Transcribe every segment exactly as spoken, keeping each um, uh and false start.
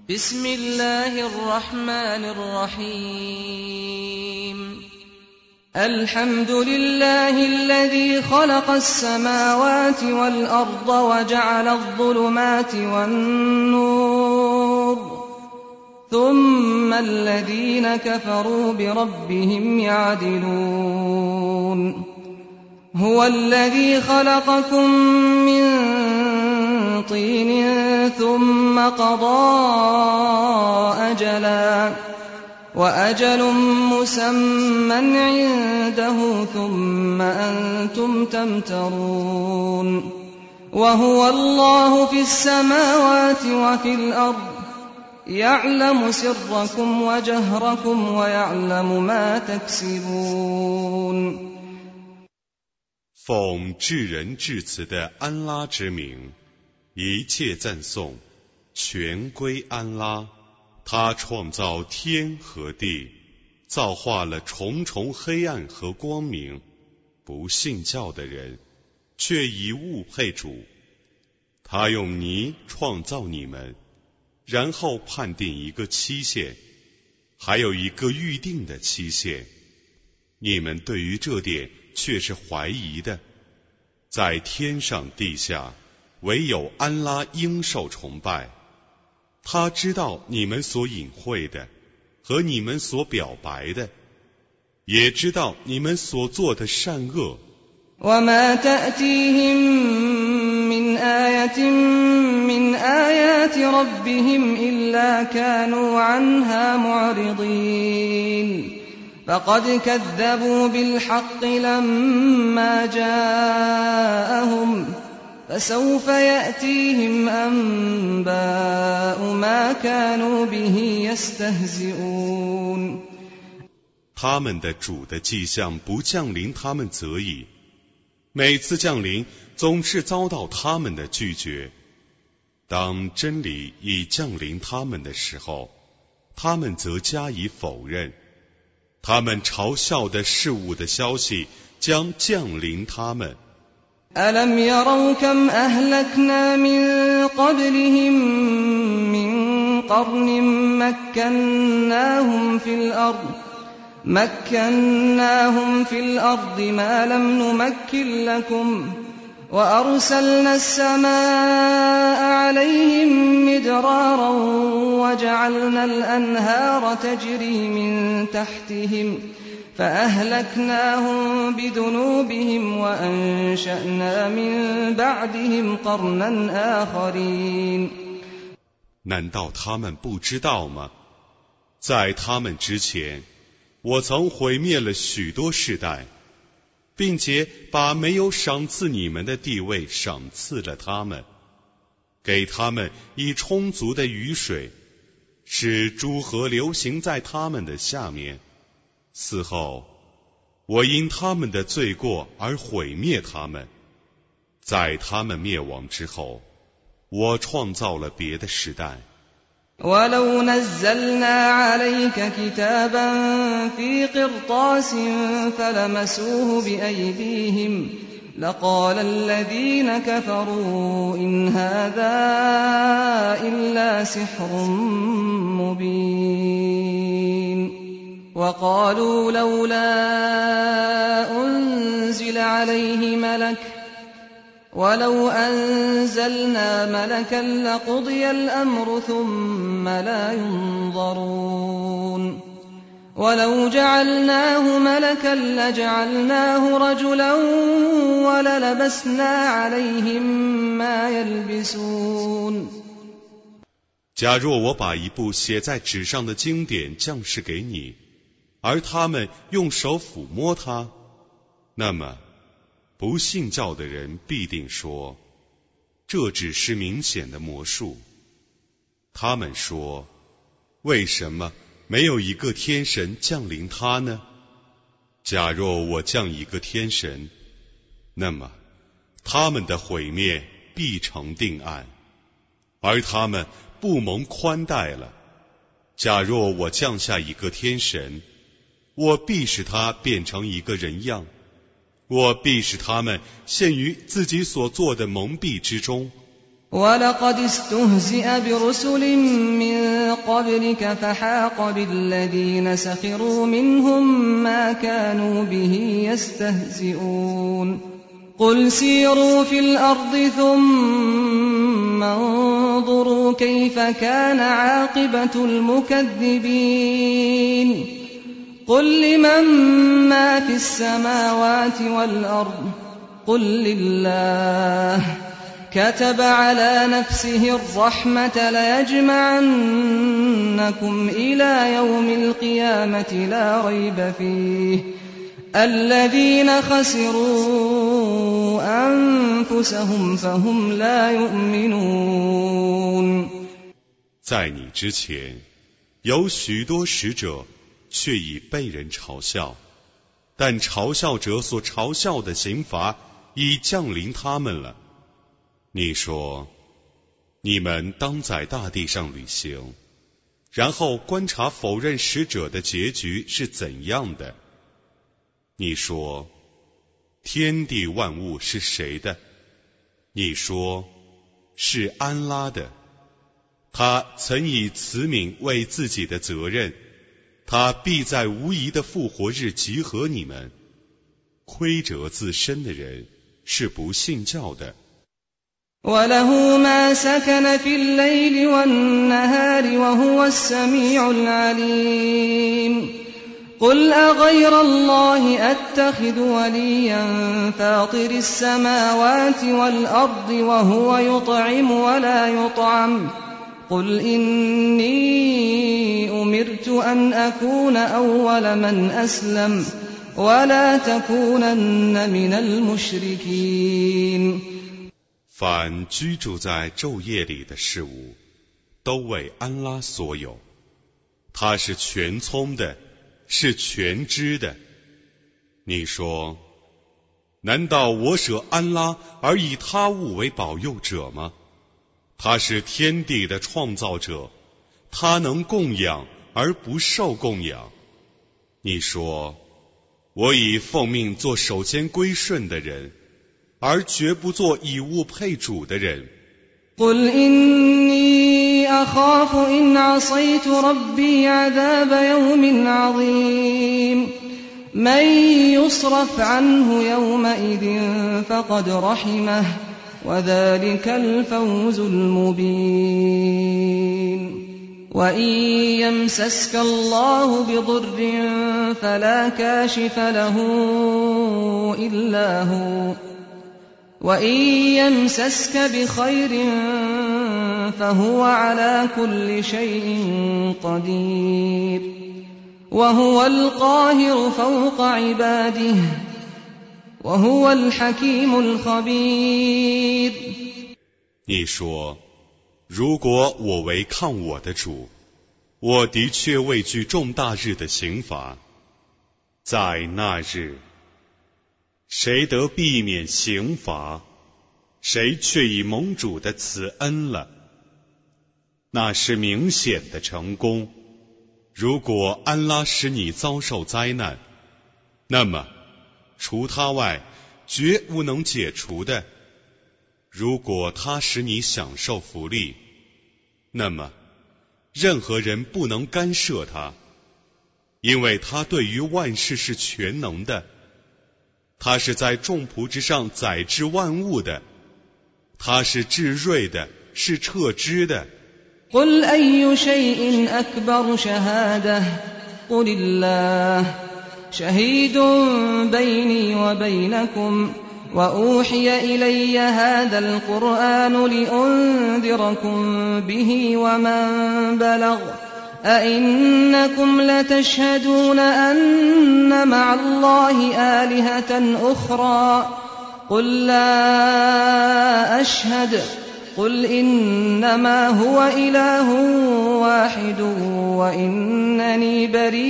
بسم الله الرحمن الرحيم الحمد لله الذي خلق السماوات والأرض وجعل الظلمات والنور ثم الذين كفروا بربهم يعدلون هو الذي خلقكم من طين ثم قضى أجلا وأجل مسمى عنده ثم أنتم تمترون وهو الله في السماوات وفي الأرض يعلم سركم وجهركم ويعلم ما تكسبون 奉至仁至慈的安拉之名，一切赞颂全归安拉。他创造天和地，造化了重重黑暗和光明。不信教的人却以物配主。他用泥创造你们，然后判定一个期限，还有一个预定的期限。你们对于这点却是怀疑的。在天上地下，唯有安拉应受崇拜。他知道你们所隐晦的和你们所表白的，也知道你们所做的善恶。 وما تأتيهم من آية من آيات ربهم إلا كانوا عنها معرضين فقد كذبوا بالحق لما جاءهم فسوف يأتيهم أنباء ما كانوا به يستهزئون 他们的主的迹象不降临他们则已，每次降临总是遭到他们的拒绝。当真理已降临他们的时候，他们则加以否认。他们嘲笑的事物的消息将降临他们。 ألم يروا كم أهلكنا من قبلهم من قرن مكناهم في الأرض مكناهم في الأرض ما لم نمكن لكم وأرسلنا السماء عليهم مدرارا وجعلنا الأنهار تجري من تحتهم فأهلكناهم بذنوبهم وأنشأنا من بعدهم قرنا آخرين 难道他们不知道吗？在他们之前，我曾毁灭了许多世代，并且把没有赏赐你们的地位赏赐了他们，给他们以充足的雨水，使诸河流行在他们的下面。此后，我因他们的罪过而毁灭他们。在他们灭亡之后，我创造了别的时代。 ولو نزلنا عليك كتابا في قرطاس فلمسوه بأيديهم لقال الذين كفروا إن هذا إلا سحر مبين وقالوا لولا أنزل عليه ملك ولو أنزلنا ملكا لقضي الأمر ثم لا ينظرون ولو جعلناه ملكا لجعلناه رجلا وللبسنا عليهم ما يلبسون 假若我把一部写在纸上的经典降示给你，而他们用手抚摸它，那么不信教的人必定说，这只是明显的魔术。他们说，为什么没有一个天神降临他呢？假若我降一个天神，那么他们的毁灭必成定案，而他们不蒙宽待了。假若我降下一个天神，我必使他变成一个人样，我必使他们陷于自己所做的蒙蔽之中， ولقد استهزئ برسل من قبلك فحاق بالذين سخروا منهم ما كانوا به يستهزئون قل سيروا في الأرض ثم انظروا كيف كان عاقبة المكذبين قل لمن ما في السماوات والأرض قل لله كتب على نفسه الرحمة ليجمعنكم إلى يوم القيامة لا ريب فيه الذين خسروا أنفسهم فهم لا يؤمنون。 在你之前，有许多使者，却已被人嘲笑，但嘲笑者所嘲笑的刑罚已降临他们了。你说，你们当在大地上旅行，然后观察否认使者的结局是怎样的。你说，天地万物是谁的？你说，是安拉的。他曾以慈悯为自己的责任，他必在无疑的复活日集合你们。亏折自身的人是不信教的。 وله ما سكن في الليل والنهار وهو السميع العليم قل أغير الله أتخذ وليا فاطر السماوات والأرض وهو يطعم ولا يطعم قل إني أمرت أن أكون أول من أسلم ولا تكونن من المشركين。 凡居住在昼夜里的事物，都为安拉所有。他是全聪的，是全知的。你说，难道我舍安拉而以他物为保佑者吗？他是天地的创造者，他能供养而不受供养。你说，我已奉命做首先归顺的人，而绝不做以物配主的人。 قل إني أخاف إن عصيت ربي عذاب يوم عظيم من يصرف عنه يومئذ فقد رحمه وذلك الفوز المبين وإن يمسسك الله بضر فلا كاشف له إلا هو وإن يمسسك بخير فهو على كل شيء قدير وهو القاهر فوق عباده وهو الحكيم الخبير。 你说，如果我违抗我的主，我的确畏惧重大日的刑罚。在那日，谁得避免刑罚，谁却已蒙主的慈恩了，那是明显的成功。如果安拉使你遭受灾难，那么除他外绝无能解除的。如果他使你享受福利，那么任何人不能干涉他，因为他对于万事是全能的。他是在众仆之上载治万物的，他是至睿的，是彻知的。 قل أي شيء أكبر شهادة قل الله شهيد بيني وبينكم وأوحي إلي هذا القرآن لأنذركم به ومن بلغ أئنكم لتشهدون أن مع الله آلهة أخرى قل لا أشهد قل إنما هو إله واحد وإنني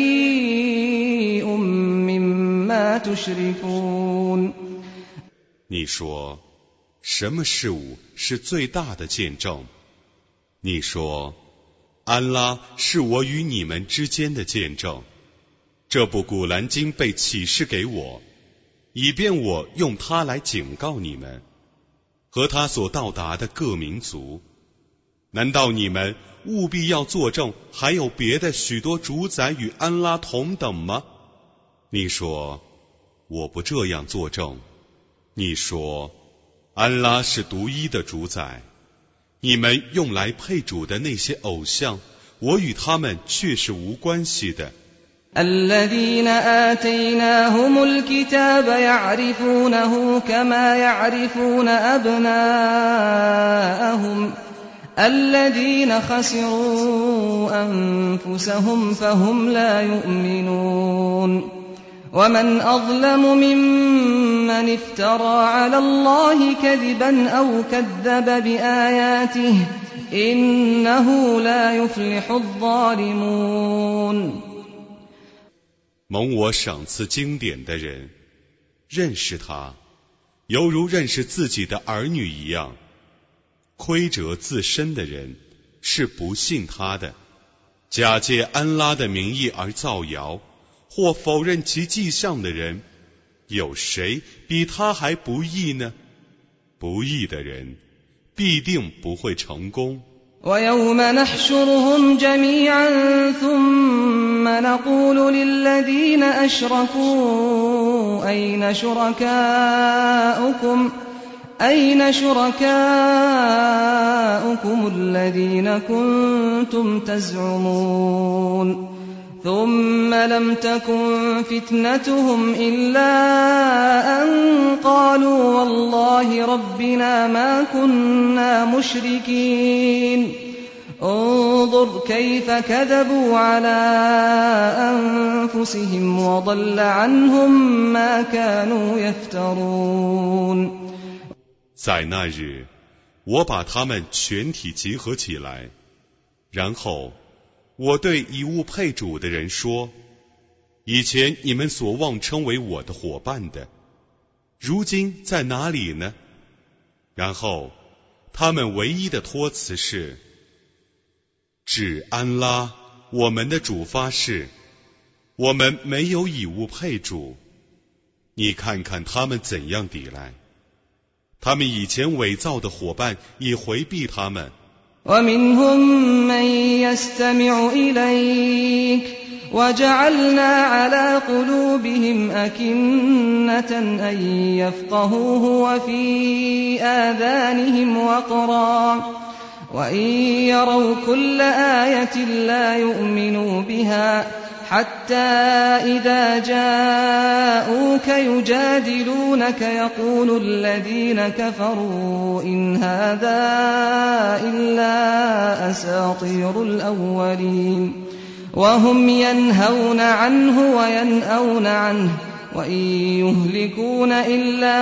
بريء مما تشركون。 你说，什么事物是最大的见证？你说，安拉是我与你们之间的见证。这部古兰经被启示给我，以便我用它来警告你们。 和他所到达的各民族。难道你们务必要作证，还有别的许多主宰与安拉同等吗？你说，我不这样作证。你说，安拉是独一的主宰。你们用来配主的那些偶像，我与他们却是无关系的。 الذين آتيناهم الكتاب يعرفونه كما يعرفون أبناءهم الذين خسروا أنفسهم فهم لا يؤمنون ومن أظلم ممن افترى على الله كذبا أو كذب بآياته إنه لا يفلح الظالمون。 蒙我赏赐经典的人，认识他，犹如认识自己的儿女一样。亏折自身的人是不信他的，假借安拉的名义而造谣，或否认其迹象的人，有谁比他还不义呢？不义的人必定不会成功。 ويوم نحشرهم جميعا ثم نقول للذين أشركوا أين شركاؤكم أين شركاؤكم الذين كنتم تزعمون ثم لم تكن فتنتهم إلا أن قالوا والله ربنا ما كنا مشركين انظر كيف كذبوا على أنفسهم وضل عنهم ما كانوا يفترون。 在那日，我把他们全体集合起来，然后我对以物配主的人说，以前你们所妄称为我的伙伴的，如今在哪里呢？然后他们唯一的托辞是，指安拉我们的主发誓，我们没有以物配主。你看看他们怎样抵赖，他们以前伪造的伙伴也回避他们。 ومنهم من يستمع إليك وجعلنا على قلوبهم أكنة أن يفقهوه وفي آذانهم وقرا وإن يروا كل آية لا يؤمنوا بها حتى إذا جاءوك يجادلونك يقول الذين كفروا إن هذا إلا أساطير الأولين وهم ينهون عنه وينأون عنه وإن يهلكون إلا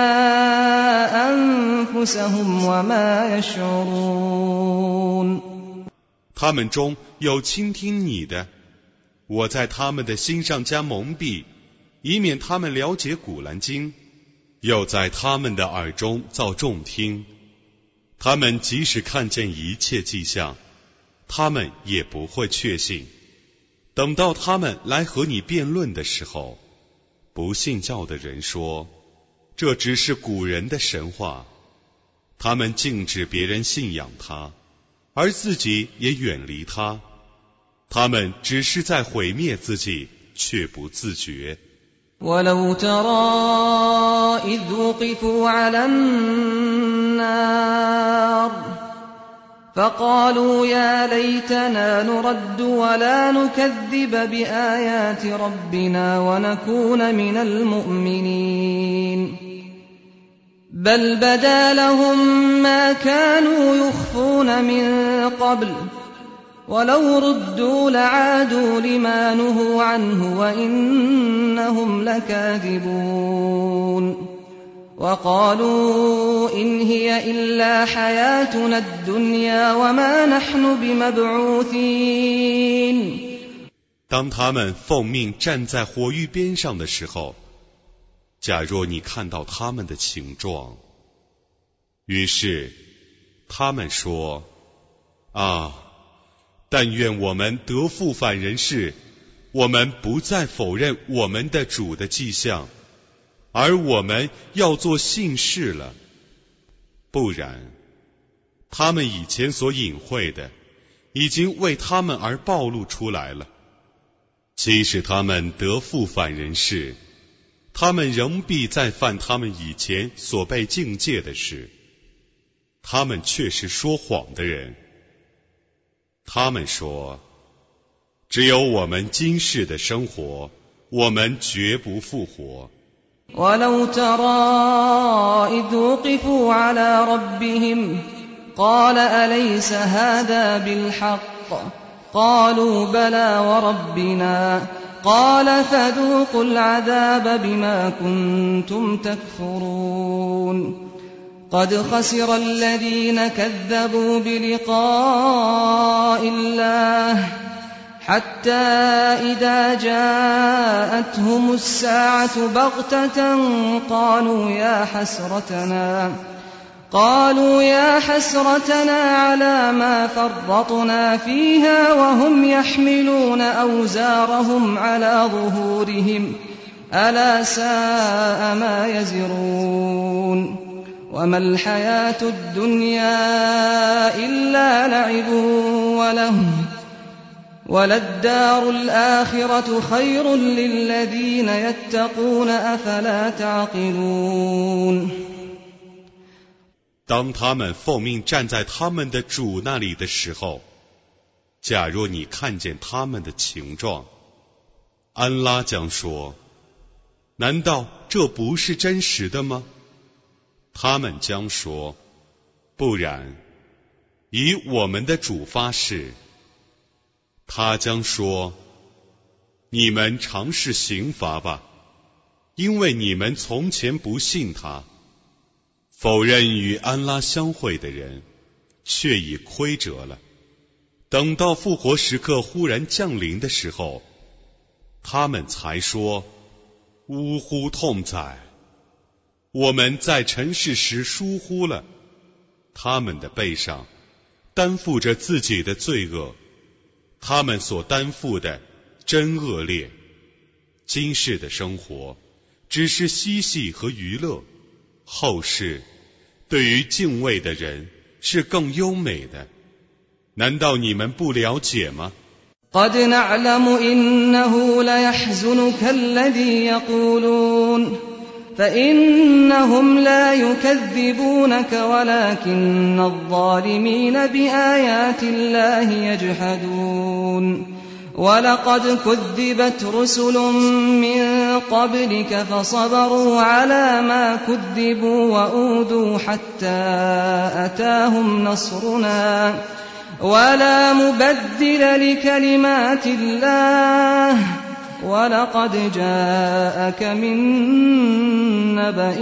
أنفسهم وما يشعرون。 他们中有倾听你的，我在他们的心上加蒙蔽，以免他们了解古兰经，又在他们的耳中造众听。他们即使看见一切迹象，他们也不会确信。等到他们来和你辩论的时候，不信教的人说，这只是古人的神话。他们禁止别人信仰他，而自己也远离他。他们只是在毁灭自己，却不自觉。 ولو ترى إذ وقفوا على النار فقالوا يا ليتنا نرد ولا نكذب بآيات ربنا ونكون من المؤمنين بل بدا لهم ما كانوا يخفون من قبل ولو ردوا لعادوا لما نهوا عنه وإنهم لكاذبون وقالوا إن هي إلا حياتنا الدنيا وما نحن بمبعوثين。 当他们奉命站在火域边上的时候，假若你看到他们的情状，于是他们说，啊，但愿我们得复返人世，我们不再否认我们的主的迹象，而我们要做信士了。 不然，他们以前所隐晦的，已经为他们而暴露出来了。即使他们得复返人世，他们仍必再犯他们以前所被境界的事。他们却是说谎的人。他们说，只有我们今世的生活，我们绝不复活。 ولو ترى إذ وقفوا على ربهم قال أليس هذا بالحق قالوا بلى وربنا قال فذوقوا العذاب بما كنتم تكفرون قد خسر الذين كذبوا بلقاء الله حتى إذا جاءتهم الساعة بغتة قالوا يا حسرتنا قالوا يا حسرتنا على ما فرطنا فيها وهم يحملون أوزارهم على ظهورهم ألا ساء ما يزرون وما الحياة الدنيا إلا لعب ولهو وللدار الآخرة خير للذين يتقون أفلا تعقلون 当他们奉命站在他们的主那里的时候，假若你看见他们的情状，安拉将说，难道这不是真实的吗？他们将说，不然，以我们的主发誓。他将说，你们尝试刑罚吧，因为你们从前不信他。否认与安拉相会的人，却已亏折了。等到复活时刻忽然降临的时候，他们才说，呜呼痛哉！我们在尘世时疏忽了，他们的背上担负着自己的罪恶，他们所担负的真恶劣。今世的生活只是嬉戏和娱乐，后世对于敬畏的人是更优美的。难道你们不了解吗？ قد نعلم إنه ليحزنك الذي يقولون فإنهم لا يكذبونك ولكن الظالمين بآيات الله يجحدون ولقد كذبت رسل من قبلك فصبروا على ما كذبوا وأوذوا حتى أتاهم نصرنا ولا مبدل لكلمات الله ولقد جاءك من نبأ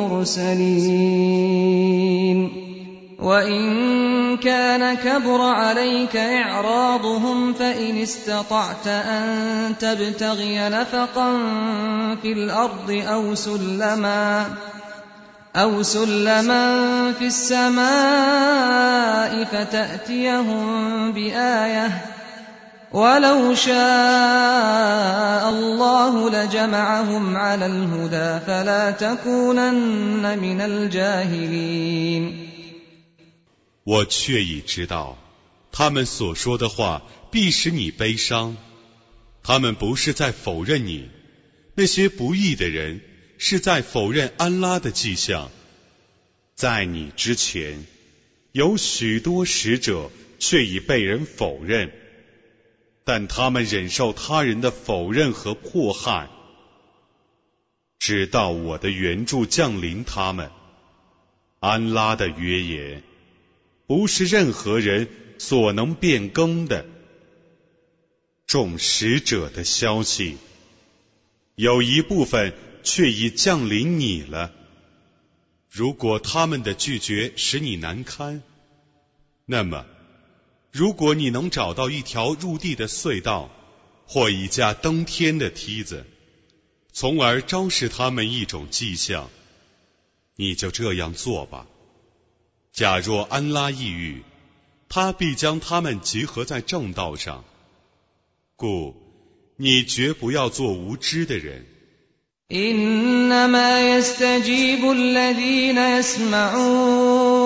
المرسلين وإن كان كبر عليك إعراضهم فإن استطعت أن تبتغي نفقا في الأرض أو سلما أو سلما في السماء فتأتيهم بآية ولو شاء الله لجمعهم على الهدى فلا تكونن من الجاهلين 我却已知道，他们所说的话必使你悲伤。他们不是在否认你，那些不义的人是在否认安拉的迹象。在你之前，有许多使者却已被人否认，但他们忍受他人的否认和迫害，直到我的援助降临他们。安拉的约言不是任何人所能变更的。众使者的消息，有一部分却已降临你了。如果他们的拒绝使你难堪，那么，如果你能找到一条入地的隧道，或一架登天的梯子，从而昭示他们一种迹象，你就这样做吧。假若安拉意欲，他必将他们集合在正道上，故你绝不要做无知的人。 إنما يستجيب الذين يسمعون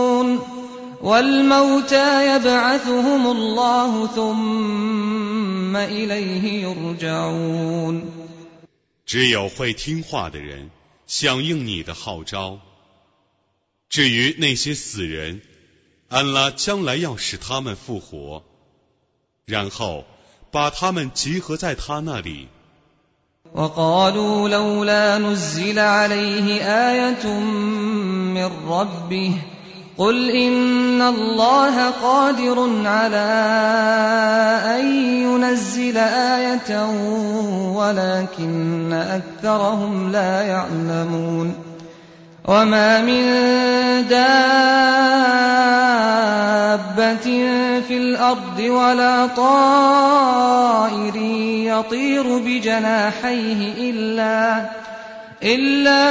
والموتى يبعثهم الله ثم إليه يرجعون。 只有会听话的人响应你的号召。至于那些死人，安拉将来要使他们复活，然后把他们集合在他那里。 وقالوا لولا نزل عليه آية من ربه قل إن الله قادر على أن ينزل آية ولكن أكثرهم لا يعلمون وما من دابة في الأرض ولا طائر يطير بجناحيه إلا إلا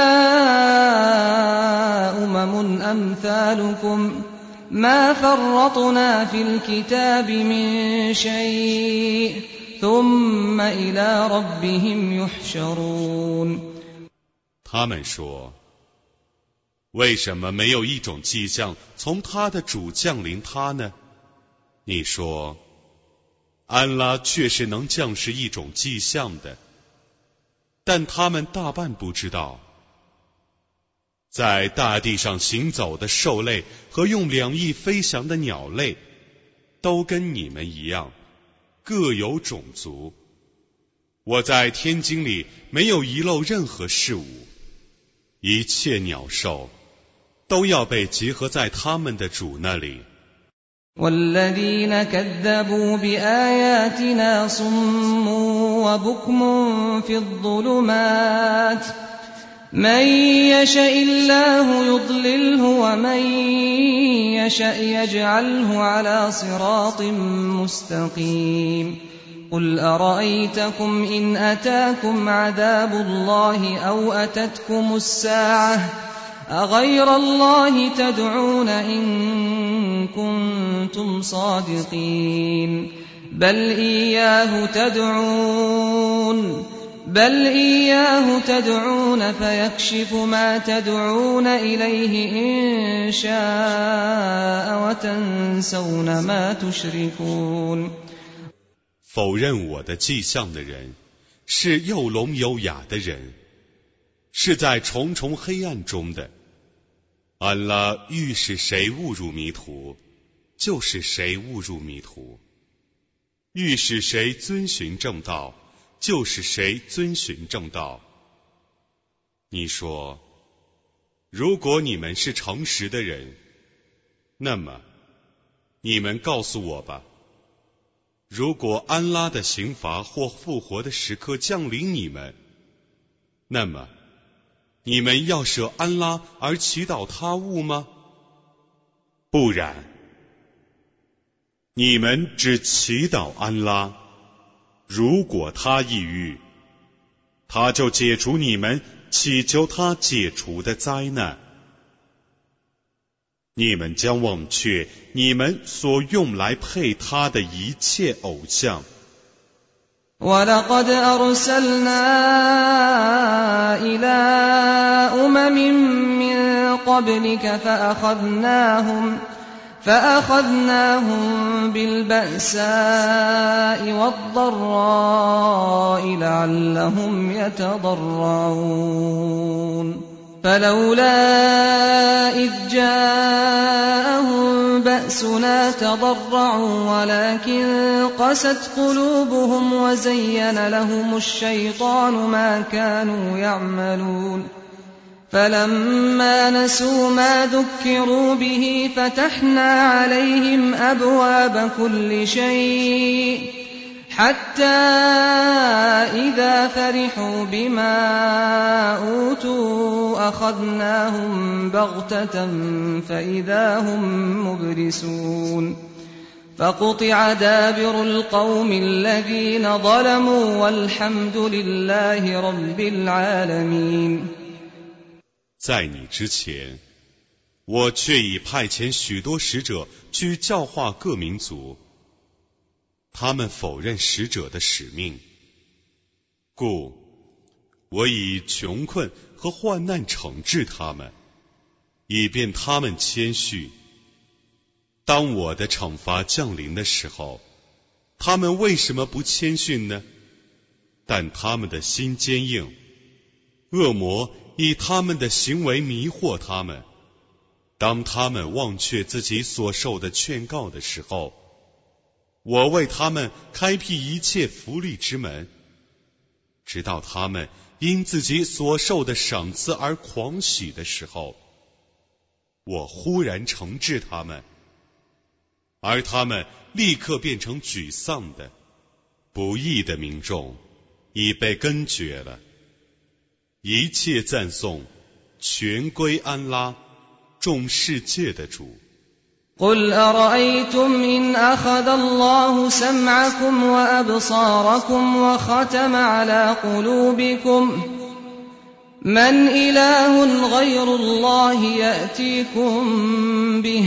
أمم أمثالكم ما فرطنا في الكتاب من شيء ثم إلى ربهم يحشرون。 他们说，为什么没有一种迹象从他的主降临他呢？你说，安拉确实能降示一种迹象的，但他们大半不知道。在大地上行走的兽类和用两翼飞翔的鸟类，都跟你们一样，各有种族。我在天经里没有遗漏任何事物，一切鸟兽都要被集合在他们的主那里。 والذين كذبوا بآياتنا صم وبكم في الظلمات من يشاء الله يضلله ومن يشاء يجعله على صراط مستقيم قل أرأيتكم إن أتاكم عذاب الله أو أتتكم الساعة أغير الله تدعون إن كنتم صادقين بل إياه تدعون بل إياه تدعون فيكشف ما تدعون إليه إن شاء وتنسون ما تشركون。 否认我的迹象的人，是又聋又哑的人，是在重重黑暗中的。安拉欲使谁误入迷途，就使谁误入迷途；欲使谁遵循正道，就使谁遵循正道。你说，如果你们是诚实的人，那么你们告诉我吧，如果安拉的刑罚或复活的时刻降临你们，那么你们要舍安拉而祈祷他物吗？不然，你们只祈祷安拉，如果他抑郁，他就解除你们祈求他解除的灾难。你们将忘却你们所用来配他的一切偶像。 وَلَقَدْ أَرْسَلْنَا إِلَىٰ أُمَمٍ مِّن قَبْلِكَ فَأَخَذْنَاهُمْ فَأَخَذْنَاهُمْ بِالْبَأْسَاءِ وَالضَّرَّاءِ لَعَلَّهُمْ يَتَضَرَّعُونَ فلولا إذ جاءهم بأسنا تضرعوا ولكن قست قلوبهم وزين لهم الشيطان ما كانوا يعملون فلما نسوا ما ذكروا به فتحنا عليهم أبواب كل شيء حتى إذا فرحوا بما أوتوا أخذناهم بغتة فإذا هم مبلسون فقطع دابر القوم الذين ظلموا والحمد لله رب العالمين。 在你之前，我却已派遣许多使者去教化各民族，他们否认使者的使命，故我以穷困和患难惩治他们，以便他们谦虚。 当我的惩罚降临的时候，他们为什么不谦逊呢？但他们的心坚硬，恶魔以他们的行为迷惑他们。当他们忘却自己所受的劝告的时候，我为他们开辟一切福利之门，直到他们因自己所受的赏赐而狂喜的时候，我忽然惩治他们，而他们立刻变成沮丧的、不义的民众，已被根绝了。一切赞颂全归安拉，众世界的主。 قل أرأيتم إن أخذ الله سمعكم وأبصاركم وختم على قلوبكم من إله غير الله يأتيكم به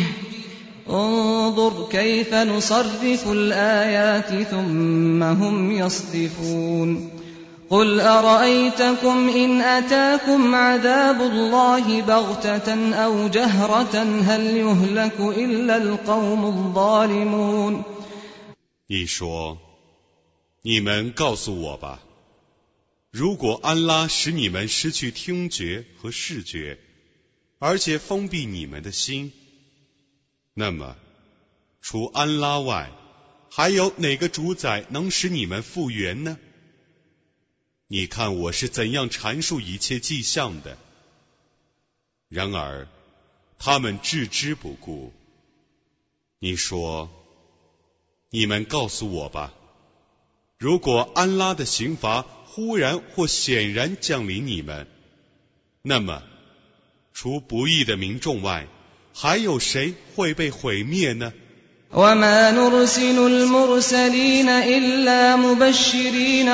انظر كيف نصرف الآيات ثم هم يصدفون قل أرأيتكم إن أتاكم عذاب الله بغتة أو جهرة هل يهلك إلا القوم الظالمون 你说，你们告诉我吧，如果安拉使你们失去听觉和视觉，而且封闭你们的心，那么除安拉外，还有哪个主宰能使你们复原呢？你看我是怎样阐述一切迹象的。然而他们置之不顾。你说，你们告诉我吧，如果安拉的刑罚忽然或显然降临你们，那么除不义的民众外，还有谁会被毁灭呢 وما نرسل المرسلين إلا مبشرين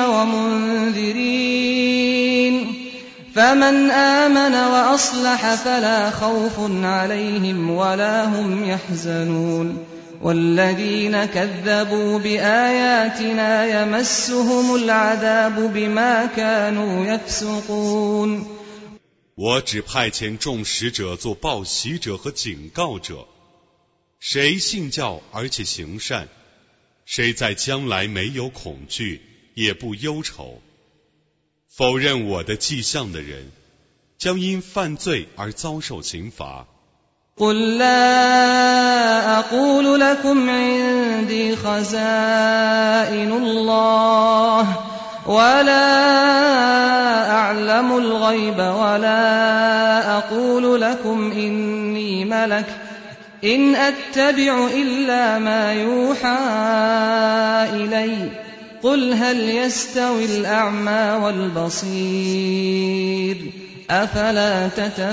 ومنذرين فمن آمن وأصلح فلا خوف عليهم ولا هم يحزنون والذين كذبوا بآياتنا يمسهم العذاب بما كانوا يفسقون 我只派遣众使者做报喜者和警告者，谁信教而且行善，谁在将来没有恐惧也不忧愁。否认我的迹象的人，将因犯罪而遭受刑罚。 قل لا أقول لكم عندي خزائن الله ولا أعلم الغيب ولا أقول لكم إني ملك إن أتبع إلا ما يوحى إلي قل هل يستوي الأعمى والبصير أفلا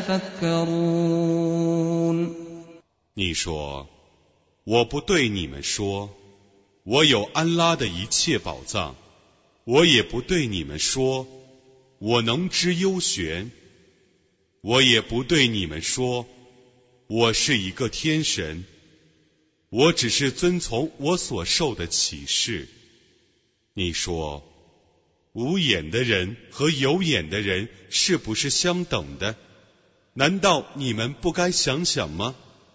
تتفكرون 你说，我不对你们说，我有安拉的一切宝藏，我也不对你们说，我能知幽玄，我也不对你们说，我是一个天神，我只是遵从我所受的启示。你说，无眼的人和有眼的人是不是相等的？难道你们不该想想吗？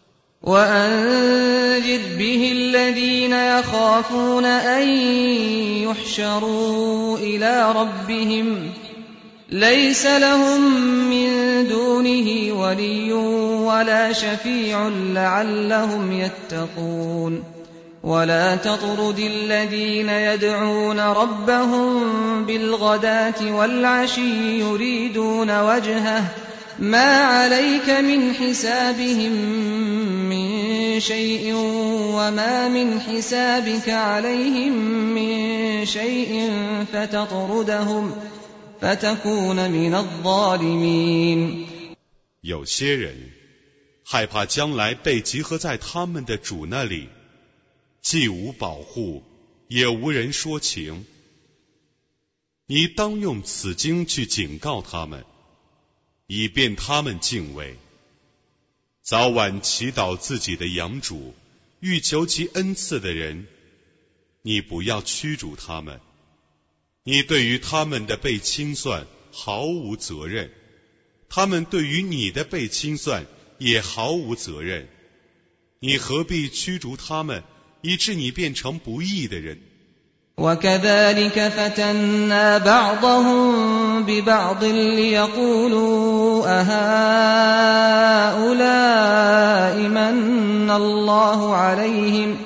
وأنذر به الذين يخافون أن يحشروا إلى ربهم ليس لهم من دونه ولي ولا شفيع لعلهم يتقون ولا تطرد الذين يدعون ربهم بالغداة والعشي يريدون وجهه ما عليك من حسابهم من شيء وما من حسابك عليهم من شيء فتطردهم فتكون من الظالمين 有些人害怕将来被集合在他们的主那里，既无保护，也无人说情。你当用此经去警告他们，以便他们敬畏，早晚祈祷自己的养主，欲求其恩赐的人，你不要驱逐他们。你对于他们的被清算毫无责任，他们对于你的被清算也毫无责任。 你何必驱逐他们，以致你变成不义的人？ وكذلك فتنا بعضهم ببعض ليقولوا أهؤلاء من الله عليهم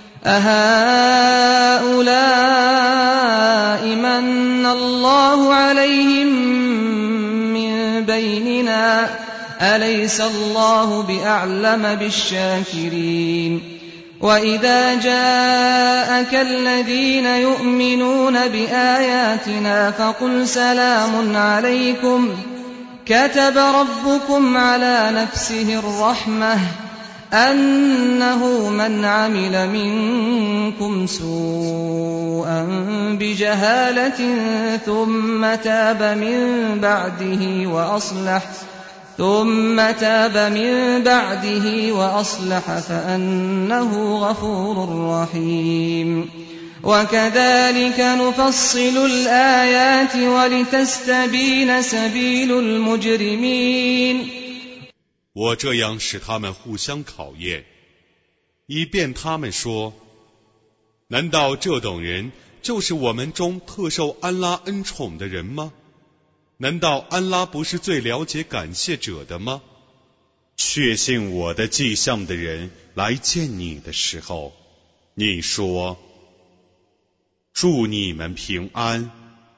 أهؤلاء من الله عليهم من بيننا أليس الله بأعلم بالشاكرين وإذا جاءك الذين يؤمنون بآياتنا فقل سلام عليكم كتب ربكم على نفسه الرحمة أنه من عمل منكم سوءا بجهالة ثم تاب من بعده وأصلح ثم تاب من بعده وأصلح فأنه غفور رحيم وكذلك نفصل الآيات ولتستبين سبيل المجرمين 我这样使他们互相考验，以便他们说：难道这等人就是我们中特受安拉恩宠的人吗？难道安拉不是最了解感谢者的吗？确信我的迹象的人来见你的时候，你说：祝你们平安。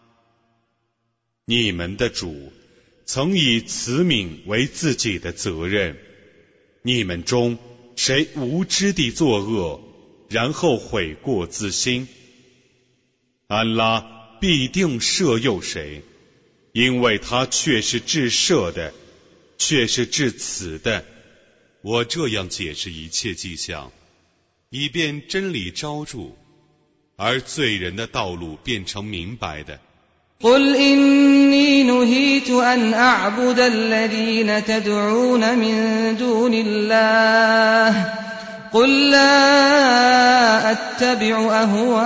你们的主曾以慈悯为自己的责任，你们中谁无知地作恶，然后悔过自新，安拉必定赦宥谁，因为他却是至赦的，却是至慈的。我这样解释一切迹象，以便真理昭著，而罪人的道路变成明白的。 قل إني نهيت أن أعبد الذين تدعون من دون الله قل لا أتبع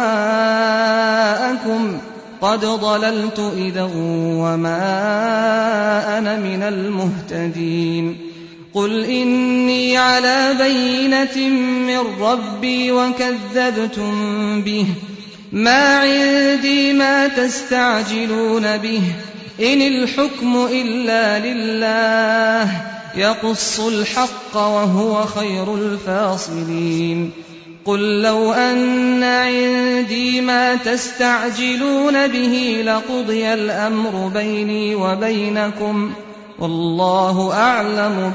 أهواءكم قد ضللت إذا وما أنا من المهتدين قل إني على بينة من ربي وكذبتم به ما عندي ما تستعجلون به إن الحكم إلا لله يقص الحق وهو خير الفاصلين قل لو أن عندي ما تستعجلون به لقضي الأمر بيني وبينكم والله أعلم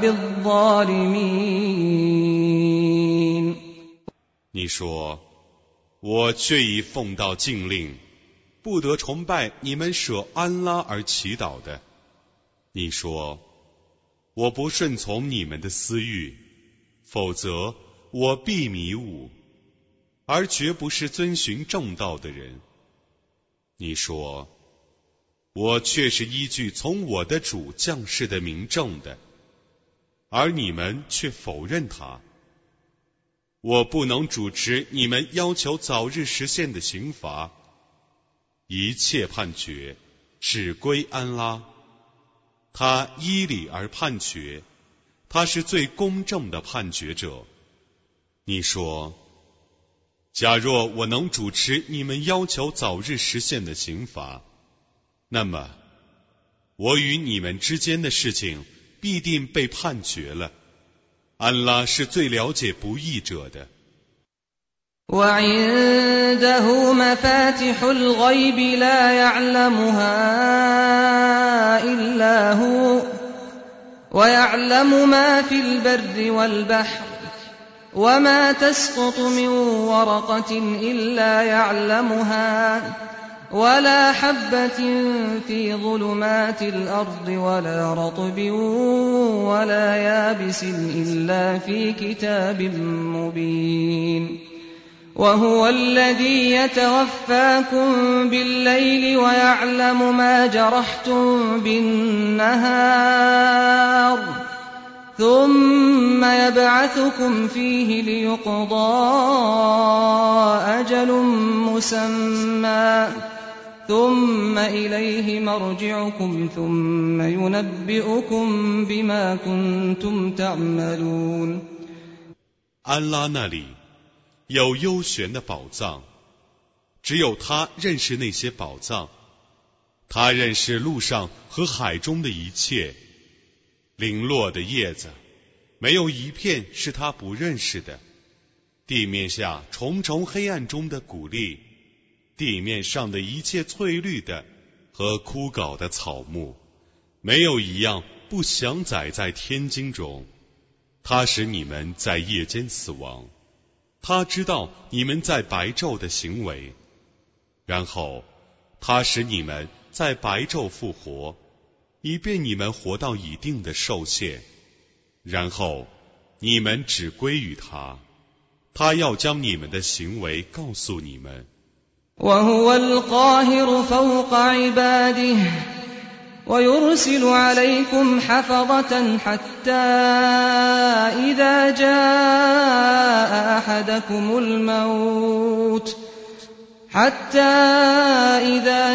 بالظالمين 你说我却已奉到禁令，不得崇拜你们舍安拉而祈祷的。你说我不顺从你们的私欲，否则我必迷误，而绝不是遵循正道的人。你说我却是依据从我的主降世的明证的，而你们却否认他。我不能主持你们要求早日实现的刑罚，一切判决只归安拉，他依理而判决，他是最公正的判决者。你说，假若我能主持你们要求早日实现的刑罚，那么我与你们之间的事情必定被判决了。安拉是最了解不义者的。 وعنده مفاتح الغيب لا يعلمها إلا هو ويعلم ما في البر والبحر وما تسقط من ورقة إلا يعلمها ولا حبة في ظلمات الأرض ولا رطب ولا يابس إلا في كتاب مبين وهو الذي يتوفاكم بالليل ويعلم ما جرحتم بالنهار ثم يبعثكم فيه ليقضى أجل مسمى ثم إليه مرجعكم ثم ينبئكم بما كنتم تعملون 安拉那里有幽玄的宝藏，只有他认识那些宝藏。他认识路上和海中的一切，零落的叶子，没有一片是他不认识的。地面下重重黑暗中的谷粒，地面上的一切翠绿的和枯槁的草木，没有一样不详载在天经中。他使你们在夜间死亡，他知道你们在白昼的行为，然后他使你们在白昼复活，以便你们活到一定的寿限，然后你们只归于他，他要将你们的行为告诉你们。 وهو القاهر فوق عباده ويرسل عليكم حفظة حتى إذا جاء أحدكم الموت حتى إذا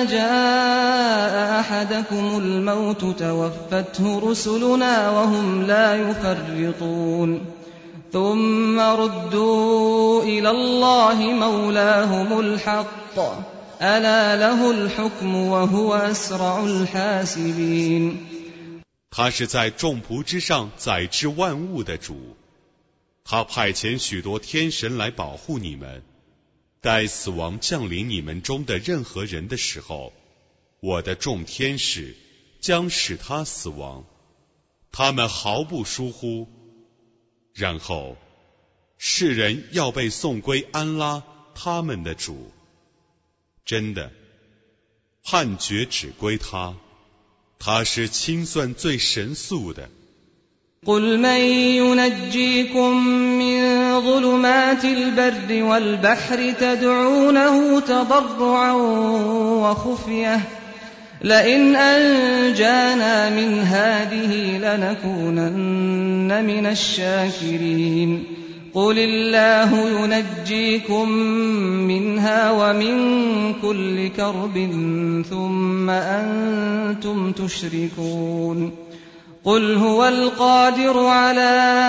جاء أحدكم الموت توفته رسلنا وهم لا يفرطون ثم ردوا إلى الله مولاهم الحق ألا له الحكم وهو أسرع الحاسبين。 他是在众仆之上载至万物的主，他派遣许多天神来保护你们。待死亡降临你们中的任何人的时候，我的众天使将使他死亡，他们毫不疏忽。然后世人要被送归安拉他们的主，真的判决只归他，他是清算最神速的。 قل من ينجيكم من ظلمات البر والبحر تدعونه تضرعا وخفية لئن أنجانا من هذه لنكونن من الشاكرين قل الله ينجيكم منها ومن كل كرب ثم أنتم تشركون قل هو القادر على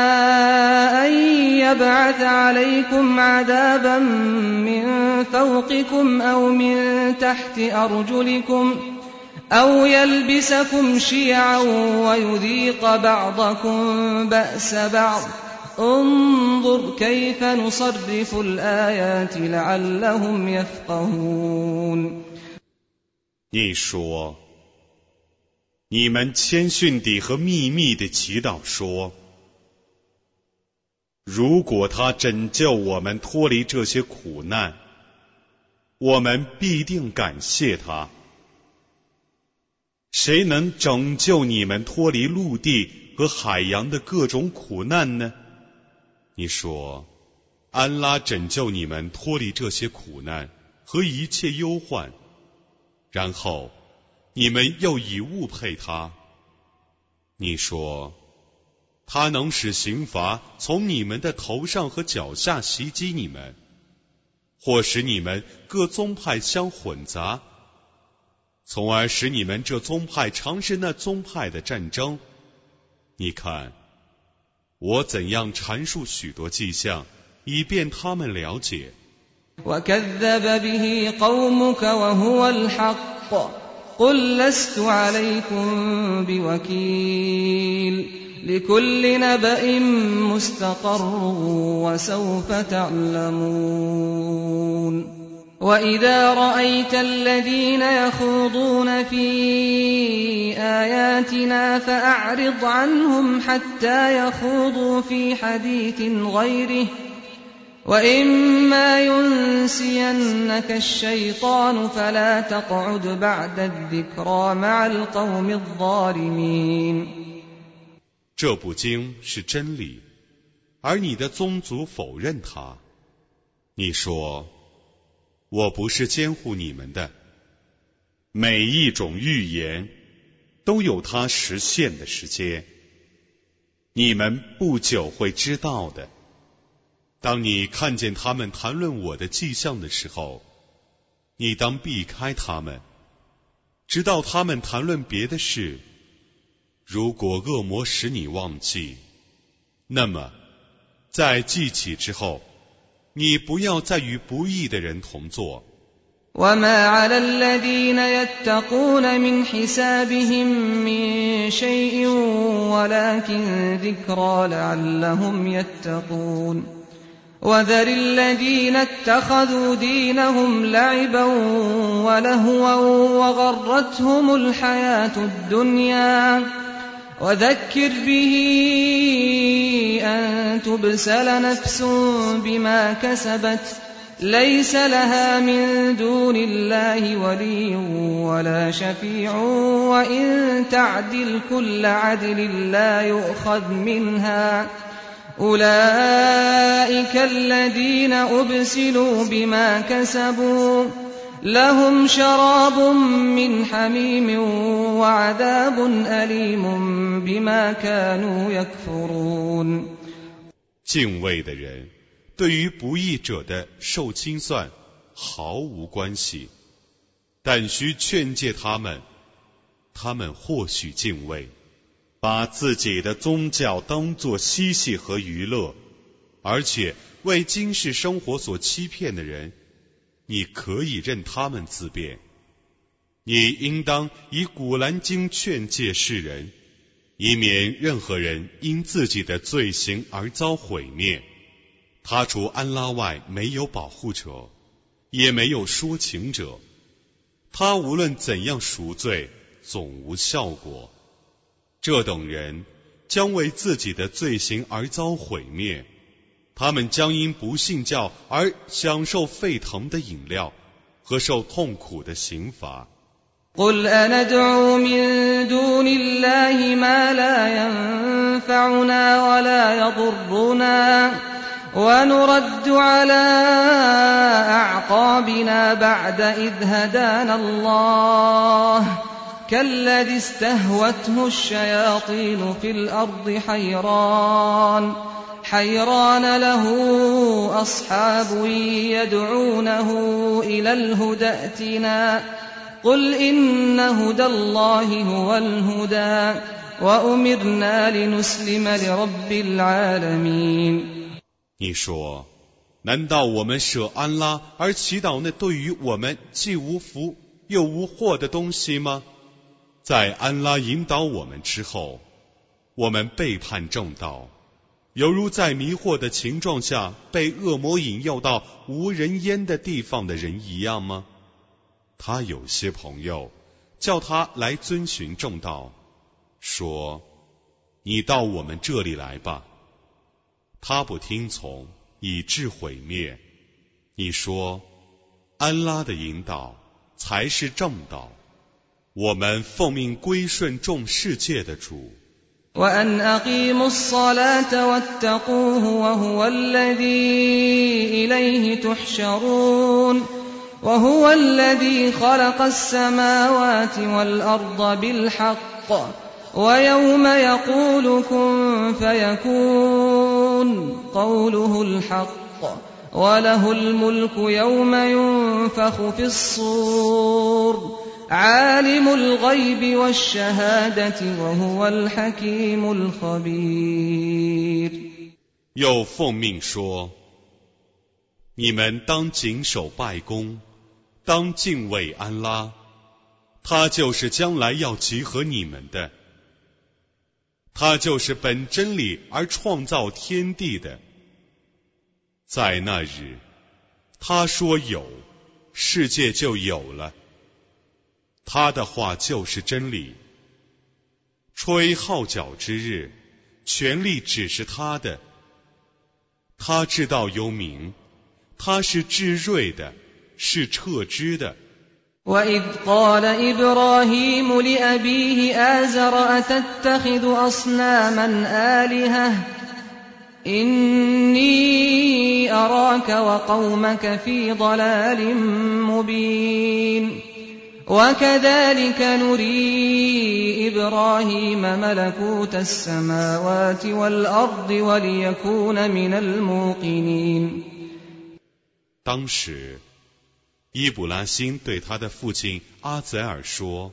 أن يبعث عليكم عذابا من فوقكم أو من تحت أرجلكم أو يلبسكم شيعا ويذيق بعضكم بأس بعض انظر كيف نصرف الآيات لعلهم يفقهون。 你说，你们谦逊地和秘密地祈祷说，如果他拯救我们脱离这些苦难，我们必定感谢他。谁能拯救你们脱离陆地和海洋的各种苦难呢？你说，安拉拯救你们脱离这些苦难和一切忧患，然后你们又以物配他。你说，他能使刑罚从你们的头上和脚下袭击你们，或使你们各宗派相混杂，从而使你们这宗派尝试那宗派的战争。你看，我怎样阐述许多迹象，以便他们了解。 وكذب به قومك وهو الحق قل لست عليكم بوكيل لكل نبأ مستقر وسوف تعلمون وإذا رأيت الذين يخوضون في آياتنا فأعرض عنهم حتى يخوضوا في حديث غيره وإما ينسينك الشيطان فلا تقعد بعد الذكرى مع القوم الظالمين。 这部经是真理，而你的宗族否认它。你说，我不是监护你们的。每一种预言都有它实现的时间，你们不久会知道的。当你看见他们谈论我的迹象的时候，你当避开他们，直到他们谈论别的事。如果恶魔使你忘记，那么在记起之后，你不要再与不义的人同坐。 وما على الذين يتقون من حسابهم من شيء ولكن ذكرى لعلهم يتقون وذر الذين اتخذوا دينهم لعبا ولهوا وغرتهم الحياة الدنيا وذكر به أن تبسل نفس بما كسبت ليس لها من دون الله ولي ولا شفيع وإن تعدل كل عدل لا يؤخذ منها أولئك الذين أبسلوا بما كسبوا لهم شراب من حميم وعذاب أليم بما كانوا يكفرون 敬畏的人对于不义者的受清算毫无关系，但需劝诫他们，他们或许敬畏，把自己的宗教当作嬉戏和娱乐，而且为今世生活所欺骗的人，你可以任他们自辩。你应当以古兰经劝诫世人，以免任何人因自己的罪行而遭毁灭。他除安拉外没有保护者，也没有说情者，他无论怎样赎罪，总无效果。这等人将为自己的罪行而遭毁灭，他们将因不信教而享受沸腾的饮料和受痛苦的刑罚。 قل أندعو من دون الله ما لا ينفعنا ولا يضرنا ونرد على أعقابنا بعد إذ هدانا الله كالذي استهوته الشياطين في الأرض حيران حيران له أصحاب يدعونه إلى الهدى ائتنا قل إن هدى الله هو الهدى وأمرنا لنسلم لرب العالمين 你说，难道我们舍安拉而祈祷那对于我们既无福又无祸的东西吗？在安拉引导我们之后，我们背叛正道，犹如在迷惑的情状下被恶魔引诱到无人烟的地方的人一样吗？他有些朋友叫他来遵循正道，说：“你到我们这里来吧。”他不听从，以致毁灭。你说，安拉的引导才是正道，我们奉命归顺众世界的主。 وأن أقيموا الصلاة واتقوه وهو الذي إليه تحشرون وهو الذي خلق السماوات والأرض بالحق ويوم يقول كن فيكون قوله الحق وله الملك يوم ينفخ في الصور عالم الغيب والشهادة وهو الحكيم الخبير 又奉命说，你们当谨守拜功，当敬畏安拉，他就是将来要集合你们的，他就是本真理而创造天地的。在那日，他说有，世界就有了。他的话就是真理。吹号角之日，权力只是他的。他知道幽冥，他是智睿的，是彻知的。 وَإِذْ قَالَ إِبْرَاهِيمُ لِأَبِيهِ آزَرَ أَتَتَّخِذُ أَصْنَامًا آلِهَةً إِنِّي أَرَاكَ وَقَوْمَكَ فِي ضَلَالٍ مُبِينٍ وَكَذَلِكَ نُرِي إِبْرَاهِيمَ مَلَكُوتَ السَّمَاوَاتِ وَالْأَرْضِ وَلِيَكُونَ مِنَ الْمُوقِنِينَ 当时伊卜拉欣对他的父亲阿宰尔说：“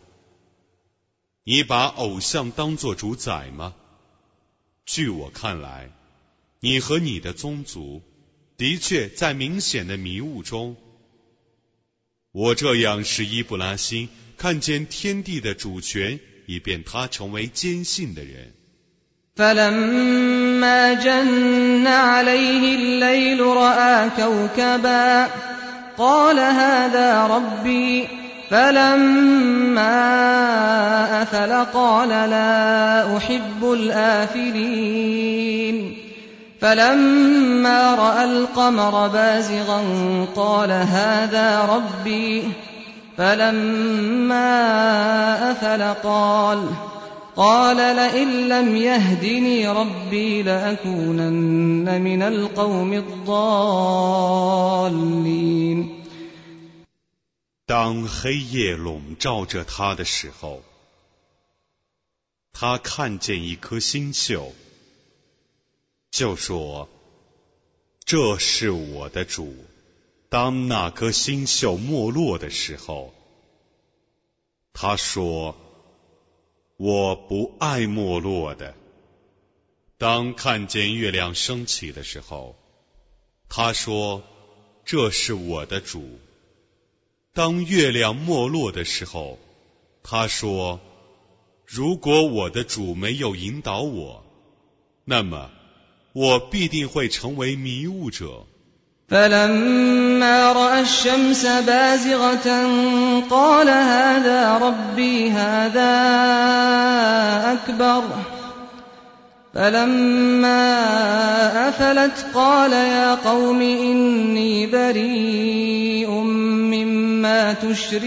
你把偶像当作主宰吗？据我看来， 你和你的宗族的确在明显的迷雾中。我这样使伊布拉欣看见天地的主权，以便他成为坚信的人。 فلما جن عليه الليل رأى كوكبا قال هذا ربي فلما أفل قال لا أحب الآفلين فلما رأى القمر بازغا قال هذا ربي فلما أفل قال قال لئن لم يهدني ربي لأكونن من القوم الضالين。 当黑夜笼罩着他的时候，他看见一颗星宿，就说：“这是我的主。”当那颗星宿没落的时候，他说：“我不爱没落的。”当看见月亮升起的时候，他说：“这是我的主。”当月亮没落的时候，他说：“如果我的主没有引导我，那么我必定会成为迷雾者。” فلما رأى الشمس بازغة قال هذا ربي هذا أكبر فلما أفلت قال يا قوم إني بريء مما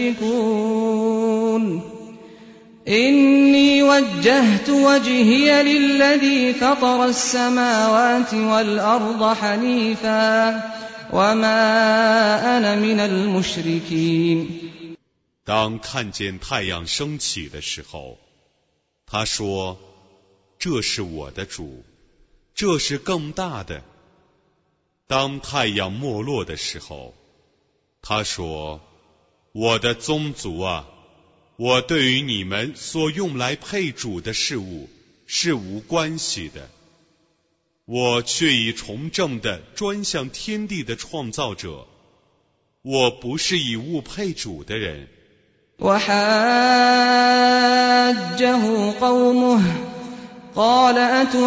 تشركون إني وجهت وجهي للذي فطر السماوات والأرض حنيفا وما أنا من المشركين。 当看见太阳升起的时候，他说：“这是我的主，这是更大的。”当太阳没落的时候，他说：“我的宗族啊，我对于你们所用来配主的事物是无关系的，我却已从正的专向天地的创造者，我不是以物配主的人。” وحاجه قومه قال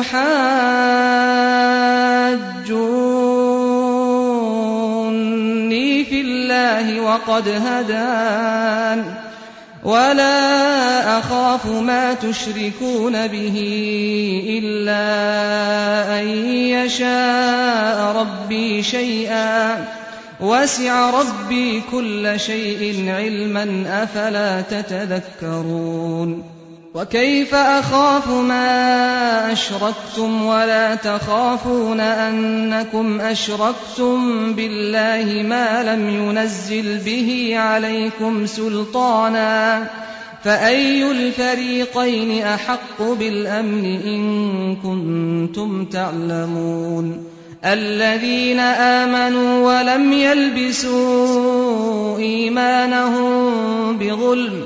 أتحاجوني في الله وقد هدان ولا أخاف ما تشركون به إلا أن يشاء ربي شيئا وسع ربي كل شيء علما أفلا تتذكرون وكيف أخاف ما أشركتم ولا تخافون أنكم أشركتم بالله ما لم ينزل به عليكم سلطانا فأي الفريقين أحق بالأمن إن كنتم تعلمون الذين آمنوا ولم يلبسوا إيمانهم بظلم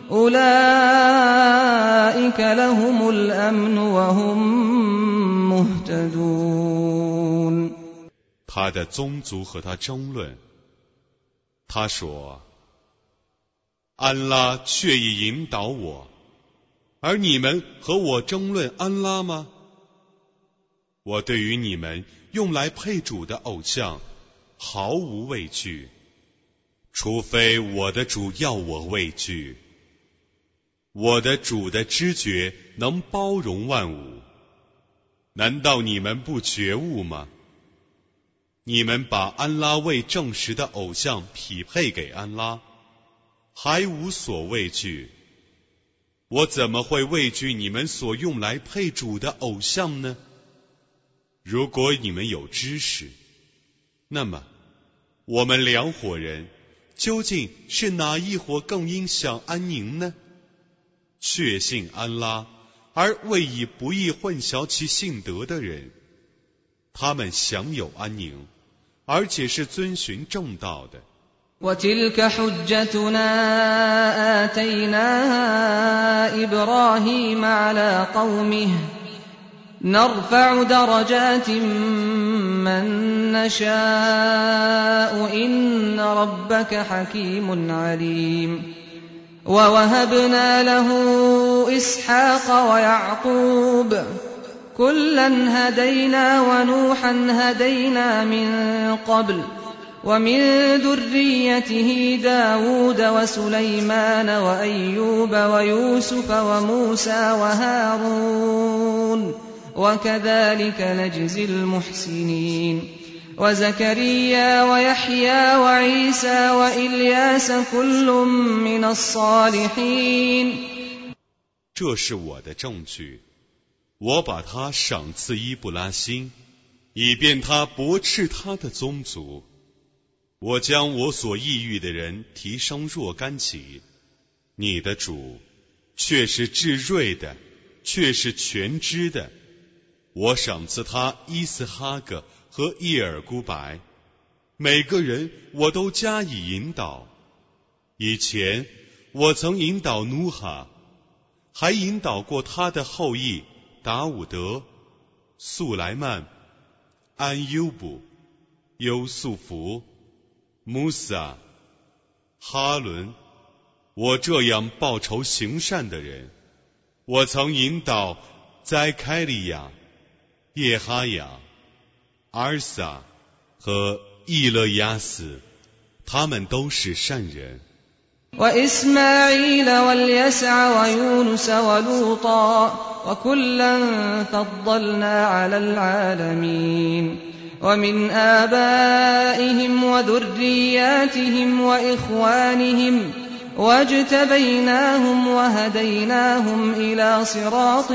أولئك لهم الأمن وهم مهتدون。 他的宗族和他争论，他说：“安拉却已引导我，而你们和我争论安拉吗？我对于你们用来配主的偶像毫无畏惧，除非我的主要我畏惧。我的主的知觉能包容万物，难道你们不觉悟吗？你们把安拉为证实的偶像匹配给安拉，还无所畏惧，我怎么会畏惧你们所用来配主的偶像呢？如果你们有知识，那么我们两伙人究竟是哪一伙更应享安宁呢？确信安拉，而未以不义混淆其信德的人，他们享有安宁，而且是遵循正道的。 وتلك حجتنا آتيناها إبراهيم على قومه نرفع درجات من نشاء إن ربك حكيم عليم ووهبنا له إسحاق ويعقوب كلا هدينا ونوحا هدينا من قبل ومن ذريته داود وسليمان وأيوب ويوسف وموسى وهارون وكذلك نجزي المحسنين وزكريا ويحيى وعيسى وإلياس كل من الصالحين。 这是我的证据，我把他赏赐伊布拉欣，以便他驳斥他的宗族。我将我所抑郁的人提升若干级，你的主却是至睿的，却是全知的。我赏赐他伊斯哈格和叶尔孤白，每个人我都加以引导。以前我曾引导努哈，还引导过他的后裔达伍德、素莱曼、安优布、优素福、穆萨、哈伦。我这样报仇行善的人，我曾引导在开利亚、叶哈雅、阿尔撒和易勒亚斯，他们都是善人。 وإسماعيل واليسع ويونس ولوطا وكلا فضلنا على العالمين ومن آبائهم وذرياتهم وإخوانهم واجتبيناهم وهديناهم إلى صراط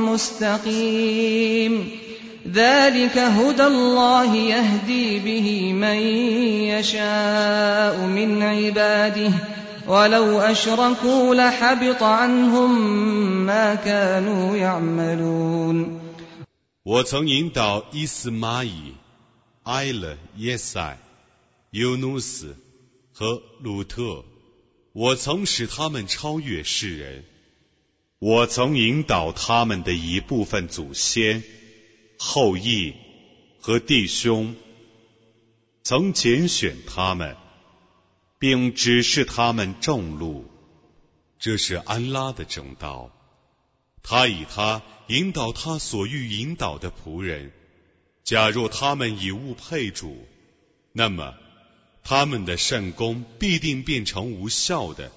مستقيم ذلك هدى الله يهدي به من يشاء من عباده ولو أشركوا لحبط عنهم ما كانوا يعملون。 我曾引导伊斯玛仪、埃勒、耶塞、尤努斯和鲁特，我曾使他们超越世人。我曾引导他们的一部分祖先、后裔和弟兄，曾拣选他们，并指示他们正路。这是安拉的正道，他以他引导他所欲引导的仆人。假若他们以物配主，那么他们的善功必定变成无效的。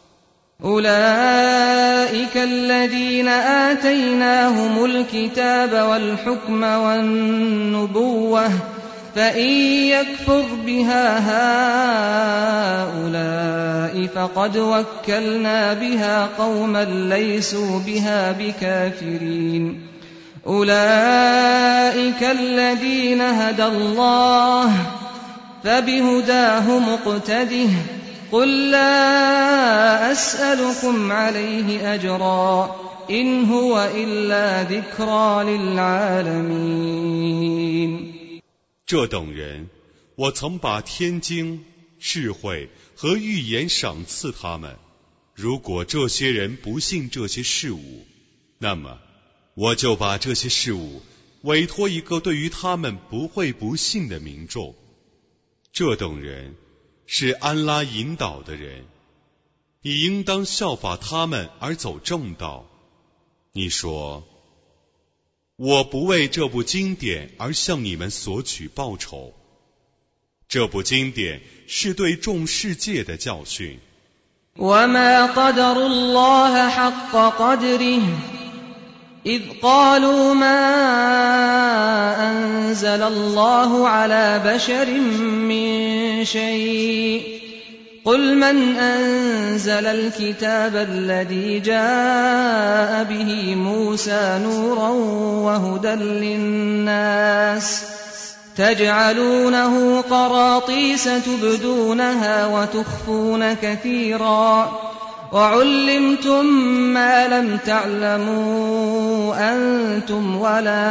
أولئك الذين آتيناهم الكتاب والحكم والنبوة فإن يكفر بها هؤلاء فقد وكلنا بها قوما ليسوا بها بكافرين أولئك الذين هدى الله فبهداه مقتده قل لا أسألكم عليه أجرا إن هو إلا ذكرى للعالمين。 这等人，我曾把天经、智慧和预言赏赐他们。如果这些人不信这些事物，那么我就把这些事物委托一个对于他们不会不信的民众。这等人是安拉引导的人，你应当效法他们而走正道。你说，我不为这部经典而向你们索取报酬。这部经典是对众世界的教训。 وما قدروا الله حق قدره إذ قالوا ما أنزل الله على بشر من شيء قل من أنزل الكتاب الذي جاء به موسى نورا وهدى للناس تجعلونه قراطيس تبدونها وتخفون كثيرا وعلمتم ما لم تعلموا أنتم ولا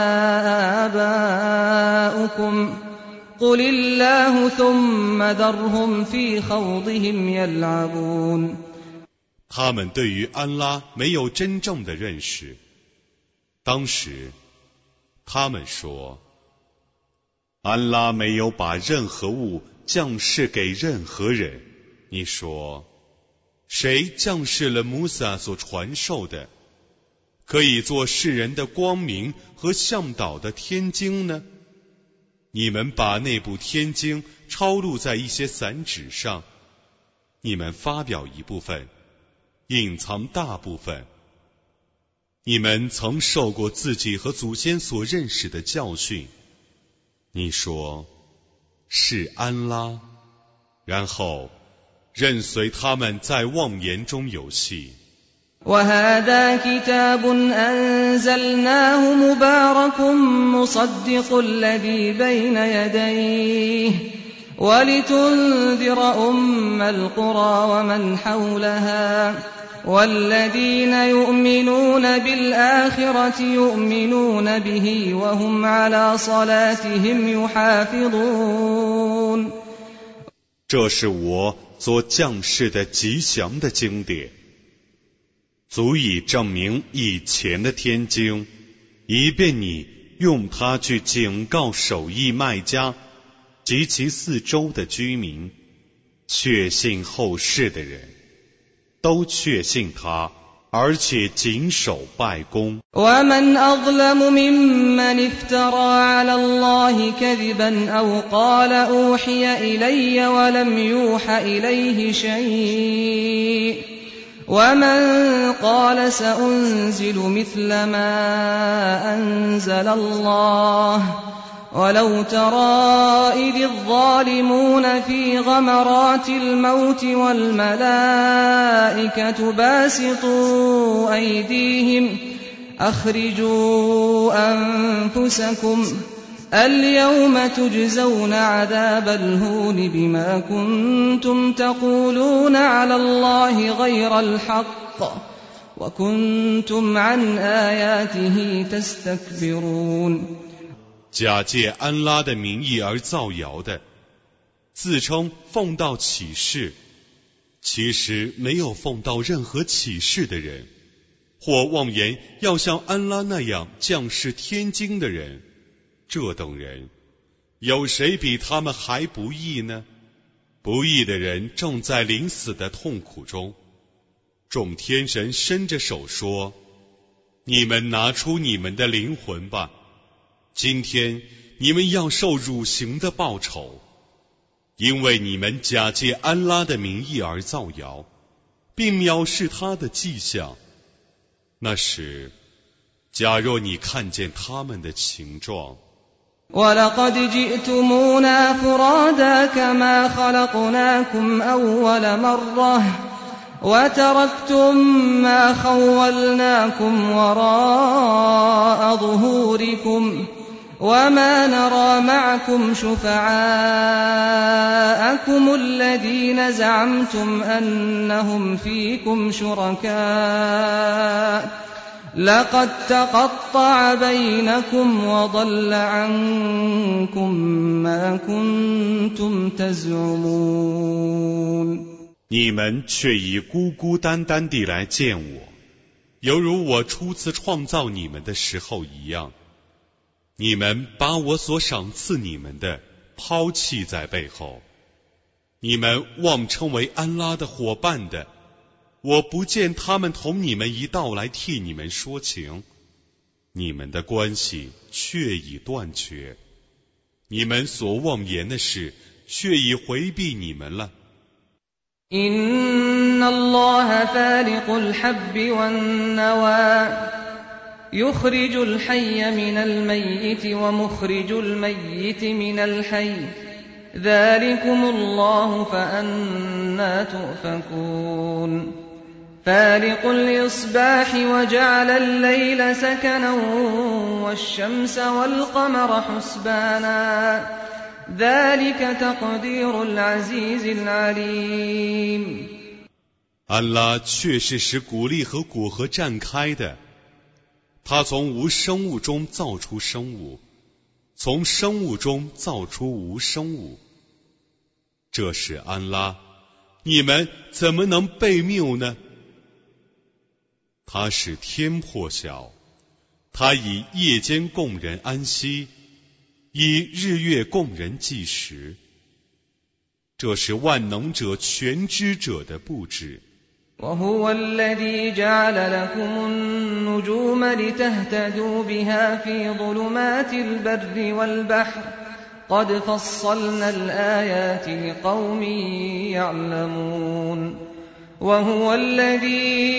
آباؤكم قل الله ثم ذرهم في خوضهم يلعبون。 他们对于安拉没有真正的认识，当时他们说，安拉没有把任何物降世给任何人。你说，谁降世了穆萨所传授的，可以做世人的光明和向导的天经呢？你们把那部天经抄录在一些散纸上，你们发表一部分，隐藏大部分。你们曾受过自己和祖先所认识的教训。你说，是安拉，然后任随他们在妄言中游戏。 وهذا كتاب أنزلناه مبارك مصدق الذي بين يديه ولتنذر أم القرى ومن حولها والذين يؤمنون بالآخرة يؤمنون به وهم على صلاتهم يحافظون。 这是我所降世的吉祥的经典，足以证明以前的天经，以便你用它去警告守义卖家及其四周的居民。确信后世的人都确信他，而且谨守拜功。 ومن أظلم ممن افترى على الله كذبا أو قال أوحي إلي ولم يوح إليه شيء ومن قال سأنزل مثل ما أنزل الله ولو ترى إذ الظالمون في غمرات الموت والملائكة باسطوا أيديهم أخرجوا أنفسكم اليوم تجزون عذاب الهون بما كنتم تقولون على الله غير الحق وكنتم عن آياته تستكبرون。 假借安拉的名义而造谣的，自称奉到启示，其实没有奉到任何启示的人，或妄言要像安拉那样降世天经的人，这等人，有谁比他们还不义呢？不义的人正在临死的痛苦中。众天神伸着手说：“你们拿出你们的灵魂吧。今天你们要受辱刑的报酬，因为你们假借安拉的名义而造谣，并藐视他的迹象。那时，假若你看见他们的形状， وَلَقَدْ جِئْتُمُونَا فُرَادَى كَمَا خَلَقْنَاكُمْ أَوَّلَ مَرَّةٍ وَتَرَكْتُمْ مَا خَوَّلْنَاكُمْ وَرَاءَ ظُهُورِكُمْ وما نرى معكم شفعاءكم الذين زعمتم أنهم فيكم شركاء لقد تقطع بينكم وضل عنكم ما كنتم تزعمون。 你们却以孤孤单单地来见我，犹如我初次创造你们的时候一样。你们把我所赏赐你们的抛弃在背后，你们妄称为安拉的伙伴的，我不见他们同你们一道来替你们说情，你们的关系却已断绝，你们所妄言的事却已回避你们了。 إن الله فالق الحب والنوى يخرج الحي من الميت ومخرج الميت من الحي ذلكم الله فأنى تؤفكون فالق الإصباح وجعل الليل سكنا والشمس والقمر حسبانا ذلك تقدير العزيز العليم。 安拉确是使谷粒和果核绽开的，他从无生物中造出生物，从生物中造出无生物。这是安拉，你们怎么能悖谬呢？他使天破晓， 他以夜间供人安息，以日月供人计时。这是万能者全知者的布置。 وهو الذي جعل لكم النجوم لتهتدوا بها في ظلمات البر والبحر قد فصلنا الآيات لقوم يعلمون وهو الذي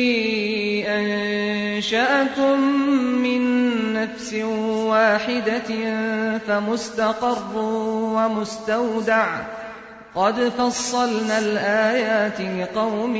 أنشأكم من نفس واحدة فمستقر ومستودع قد فصلنا الآيات لقوم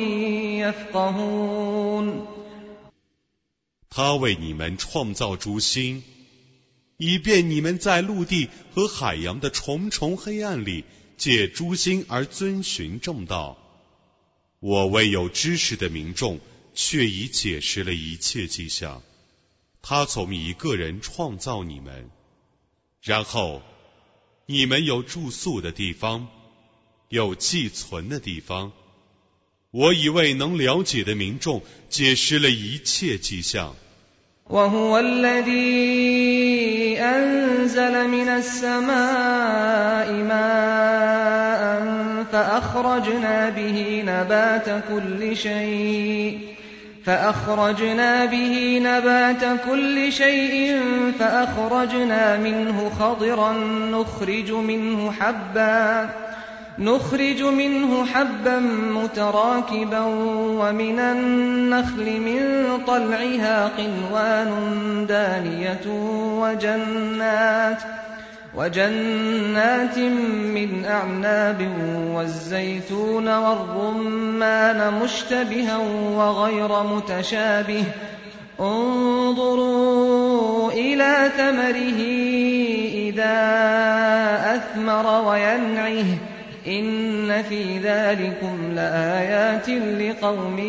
يفقهون 他为你们创造诸星，以便你们在陆地和海洋的重重黑暗里借诸星而遵循正道。我为有知识的民众却已解释了一切迹象。他从一个人创造你们，然后你们有住宿的地方，有寄存的地方。我已为能了解的民众解释了一切迹象。 وهو الذي أنزل من السماء ماء فأخرجنا به نبات كل شيء فأخرجنا به نبات كل شيء فأخرجنا منه خضرا نخرج منه حبا نخرج منه حبا متراكبا ومن النخل من طلعها قنوان دانية وجنات وجنات من أعناب والزيتون والرمان مشتبها وغير متشابه انظروا إلى ثمره إذا أثمر وينعه إن في ذلكم لآيات لقوم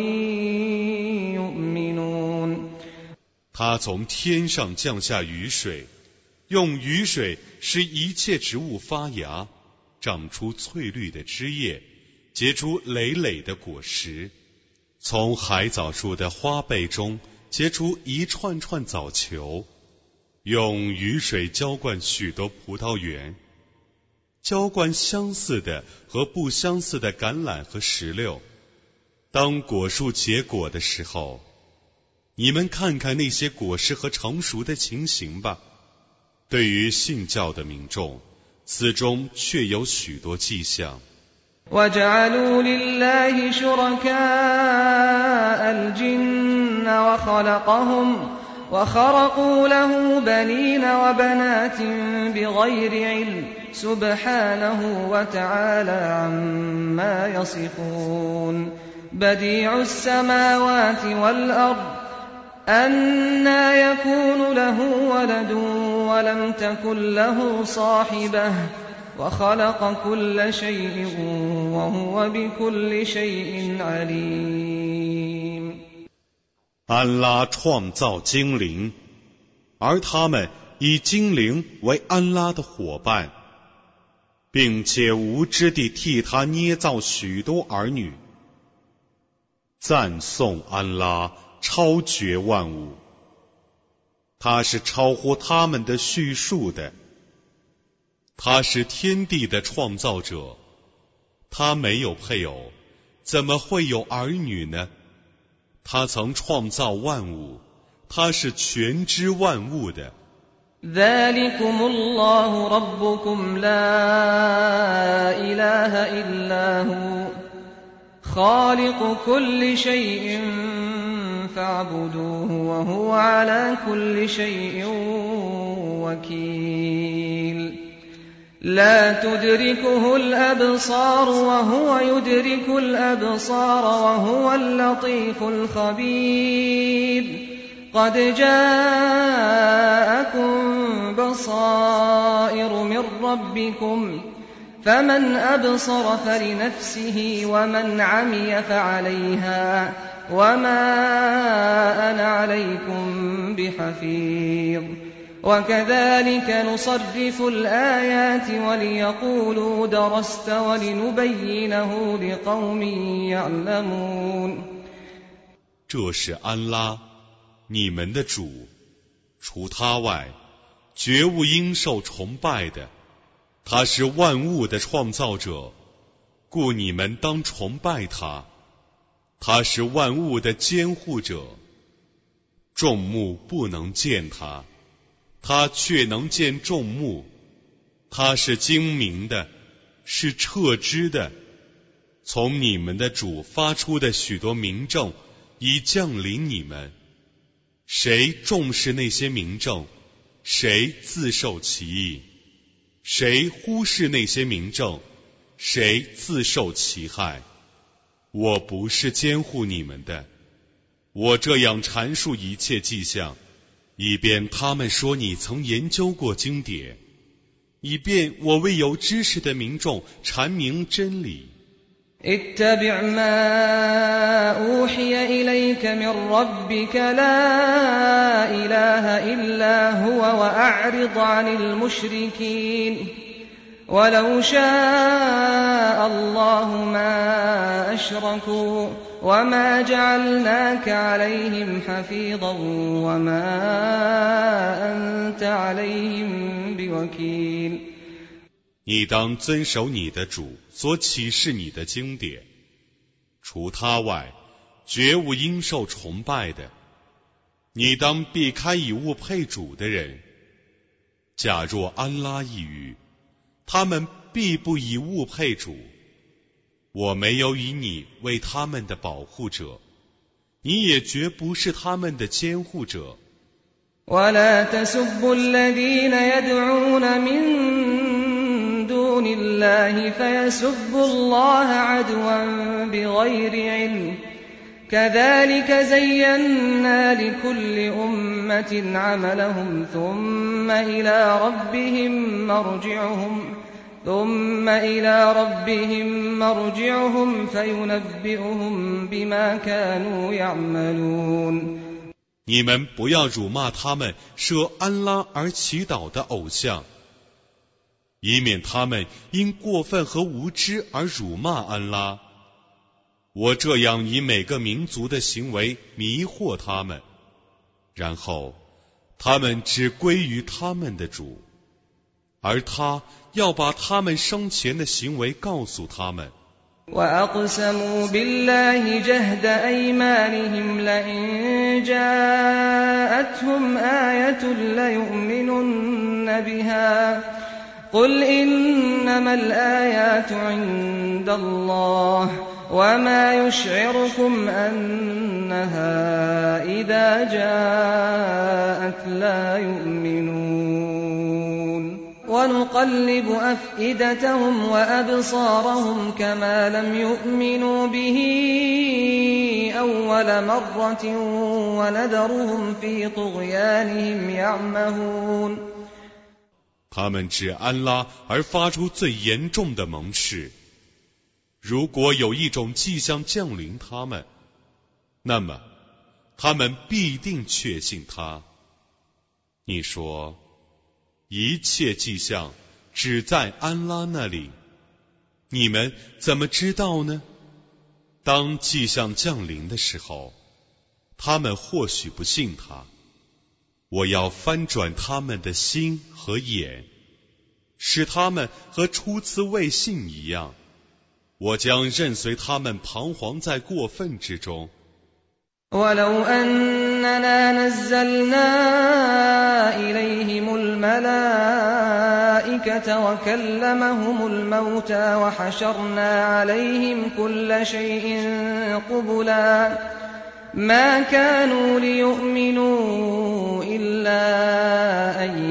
يؤمنون 他从天上降下雨水，用雨水使一切植物发芽，长出翠绿的枝叶，结出累累的果实。从海藻树的花贝中结出一串串藻球，用雨水浇灌许多葡萄园，浇灌相似的和不相似的橄榄和石榴。当果树结果的时候，你们看看那些果实和成熟的情形吧。对于信教的民众，此中却有许多迹象。 وجعلوا لله شركاء الجن وخلقهم وخرقوا له بنين وبنات بغير علم سبحانه وتعالى عما يصفون بديع السماوات والأرض أنى يكون له ولد ولم تكن له صاحبة وخلق كل شيء وهو بكل شيء عليم 安拉创造精灵，而他们以精灵为安拉的伙伴，并且无知地替他捏造许多儿女。赞颂安拉超绝万物，他是超乎他们的叙述的。他是天地的创造者，他没有配偶，怎么会有儿女呢？他曾创造万物，他是全知万物的。 ذلكم الله ربكم لا إله إلا هو خالق كل شيء فاعبدوه وهو على كل شيء وكيل لا تدركه الأبصار وهو يدرك الأبصار وهو اللطيف الخبير قد جاءكم بصائر من ربكم فمن أبصر فلنفسه ومن عمي فعليها وما أنا عليكم بحفيظ وكذلك نصرف الآيات وليقولوا درست ولنبينه لقوم يعلمون 这是安拉，你们的主， 除他外，绝无应受崇拜的。他是万物的创造者，故你们当崇拜他。他是万物的监护者，众目不能见他，他却能见众目。他是精明的，是彻知的。从你们的主发出的许多明证已降临你们，谁重视那些明证，谁自受其益；谁忽视那些明证，谁自受其害。我不是监护你们的，我这样阐述一切迹象，以便他们说你曾研究过经典，以便我为有知识的民众阐明真理。 اتبع ما أوحي إليك من ربك لا إله إلا هو وأعرض عن المشركين ولو شاء الله ما أشركوا وما جعلناك عليهم حفيظا وما أنت عليهم بوكيل。 你当遵守你的主所启示你的经典，除他外，绝无应受崇拜的。你当避开以物配主的人。假若安拉一语，他们必不以物配主。我没有以你为他们的保护者，你也绝不是他们的监护者。 ولا تسبوا الذين يدعون من دون الله فيسبوا الله عدوا بغير علم كذلك زينا لكل أمة عملهم ثم إلى ربهم مرجعهم ثم إلى ربهم مرجعهم فينبئهم بما كانوا يعملون。 你们不要辱骂他们舍安拉而祈祷的偶像，以免他们因过分和无知而辱骂安拉。我这样以每个民族的行为迷惑他们，然后他们只归于他们的主，而他要把他们生前的行为告诉他们。 وأقسموا بالله جهد أيمانهم لئن جاءتهم آية ليؤمنن بها قل إنما الآيات عند الله وما يشعركم أنها إذا جاءت لا يؤمنون ونقلب أفئدتهم وأبصارهم كما لم يؤمنوا به أول مرة وندرهم في طغيانهم يعمهون。 他们指安拉而发出最严重的盟誓，如果有一种迹象降临他们，那么他们必定确信他。你说一切迹象只在安拉那里，你们怎么知道呢？当迹象降临的时候，他们或许不信他。我要翻转他们的心和眼，使他们和初次未信一样。我将任随他们彷徨在过分之中。 ولو أننا نزلنا إليهم الملائكة وكلمهم الموتى وحشرنا عليهم كل شيء قبلا ما كانوا ليؤمنوا إلا أن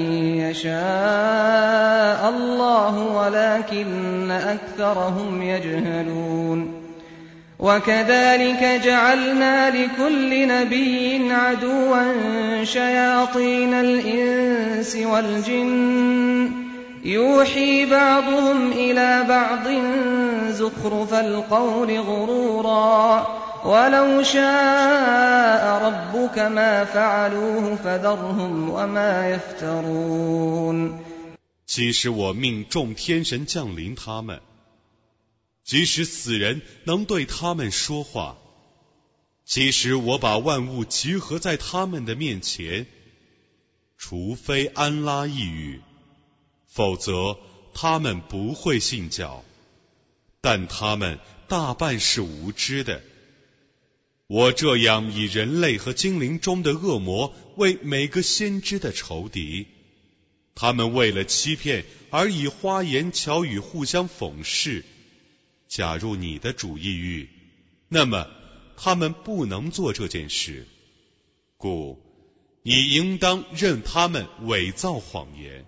يشاء الله ولكن أكثرهم يجهلون وكذلك جعلنا لكل نبي عدوا شياطين الإنس والجن يوحي بعضهم إلى بعض زخرف القول غرورا ولو شاء ربك ما فعلوه فذرهم وما يفترون。 即使我命众天神降临他们，即使死人能对他们说话，即使我把万物集合在他们的面前， 除非安拉抑郁，否则他们不会信教，但他们大半是无知的。我这样以人类和精灵中的恶魔为每个先知的仇敌，他们为了欺骗而以花言巧语互相讽刺。假如你的主抑郁，那么他们不能做这件事，故你应当任他们伪造谎言。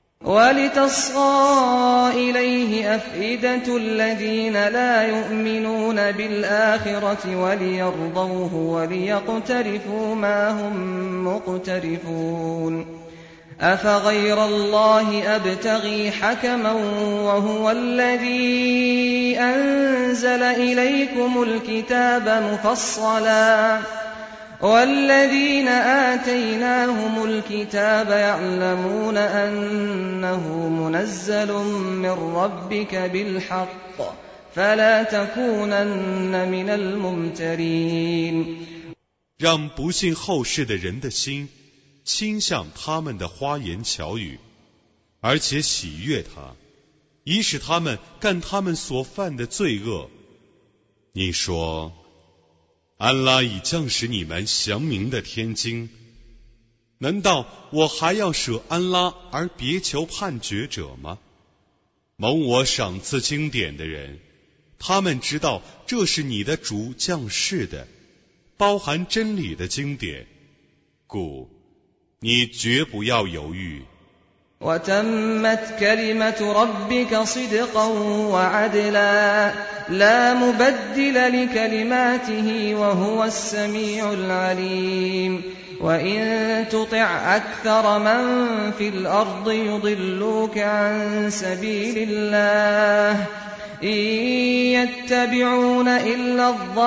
وَلِتَصْغَىٰ إِلَيْهِ أَفْئِدَةُ الَّذِينَ لَا يُؤْمِنُونَ بِالْآخِرَةِ وَلِيَرْضَوْهُ وَلِيَقْتَرِفُوا مَا هُم مُّقْتَرِفُونَ أَفَغَيْرَ اللَّهِ أَبْتَغِي حَكَمًا وَهُوَ الَّذِي أَنزَلَ إِلَيْكُمُ الْكِتَابَ مُفَصَّلًا وَالَّذِينَ آتَيْنَاهُمُ الْكِتَابَ يَعْلَمُونَ أَنَّهُ مُنَزَّلٌ مِّن رَّبِّكَ بِالْحَقِّ فَلَا تَكُونَنَّ مِنَ الْمُمْتَرِينَ 让不信后世的人的心倾向他们的花言巧语，而且喜悦他，以使他们干他们所犯的罪恶。你说安拉已降使你们详明的天经，难道我还要舍安拉而别求判决者吗？蒙我赏赐经典的人，他们知道这是你的主降世的，包含真理的经典，故你绝不要犹豫。 وَتَمَّتْ كَلِمَةُ رَبِّكَ صِدْقًا وَعَدْلًا لَا مُبَدِّلَ لِكَلِمَاتِهِ وَهُوَ السَّمِيعُ الْعَلِيمُ وَإِن تُطِعْ أَكْثَرَ مَن فِي الْأَرْضِ يُضِلُّوكَ عَن سَبِيلِ اللَّهِ إِن يَتَّبِعُونَ إِلَّا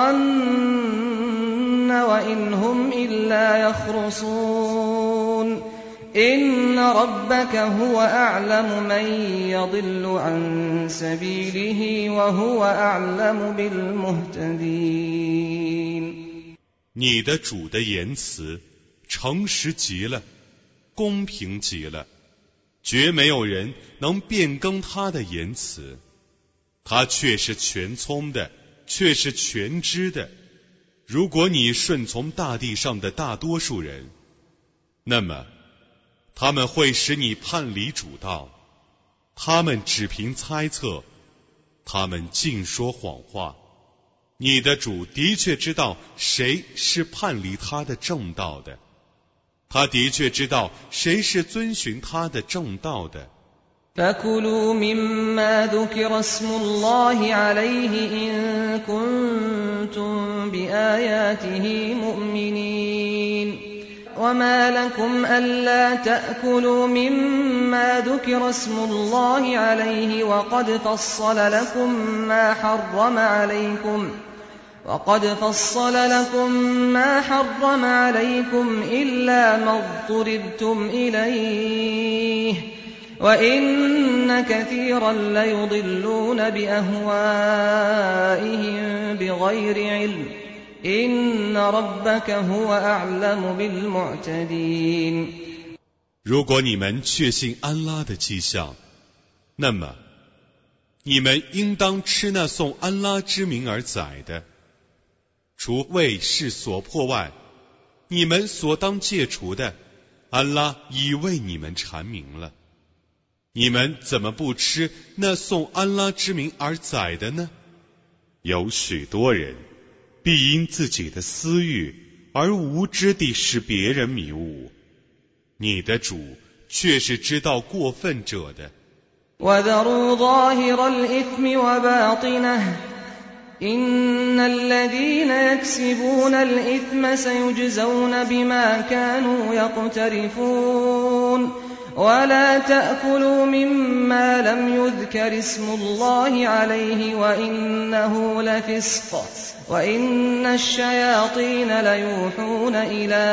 الظَّنَّ وَإِنْ هُمْ إِلَّا يَخْرُصُونَ إِنَّ رَبَّكَ هُوَ أَعْلَمُ مَن يَضِلُّ عَن سَبِيلِهِ وَهُوَ أَعْلَمُ بِالْمُهْتَدِينَ 你的主的言辞诚实极了，公平极了，绝没有人能变更他的言辞。他却是全聪的，却是全知的。如果你顺从大地上的大多数人，那么他们会使你叛离主道，他们只凭猜测，他们尽说谎话。你的主的确知道谁是叛离他的正道的，他的确知道谁是遵循他的正道的。 فَكُلُوا مِمَّا ذُكِرَ اسْمُ اللَّهِ عَلَيْهِ إِن كُنتُم بِآيَاتِهِ مُؤْمِنِينَ وَمَا لَكُمْ أَلَّا تَأْكُلُوا مِمَّا ذُكِرَ اسْمُ اللَّهِ عَلَيْهِ وَقَدْ فَصَّلَ لَكُم مَّا حَرَّمَ عَلَيْكُمْ وَقَدْ فَصَّلَ لَكُم مَّا حَرَّمَ عَلَيْكُمْ إِلَّا مَا اضْطُرِرْتُمْ إِلَيْهِ وَإِنَّ كَثِيرًا لَّيُضِلُّونَ بِأَهْوَائِهِم بِغَيْرِ عِلْمٍ إِنَّ رَبَّكَ هُوَ أَعْلَمُ بِالْمُعْتَدِينَ 如果你们确信安拉的迹象，那么你们应当吃那颂安拉之名而宰的，除为事所迫外，你们所当戒除的，安拉已为你们阐明了。你们怎么不吃那颂安拉之名而宰的呢？有许多人必因自己的私欲而无知地使别人迷误，你的主却是知道过分者的。 وَذَرُوا ظَاهِرَ الْإِثْمِ وَبَاطِنَهُ إِنَّ الَّذِينَ يَكْسِبُونَ الْإِثْمَ سَيُجْزَوْنَ بِمَا كَانُوا يَقْتَرِفُونَ وَلَا تَأْكُلُوا مِمَّا لَمْ يُذْكَرِ اسْمُ اللَّهِ عَلَيْهِ وَإِنَّهُ لَفِسْقٌ وَإِنَّ الشَّيَاطِينَ لَيُوحُونَ إِلَىٰ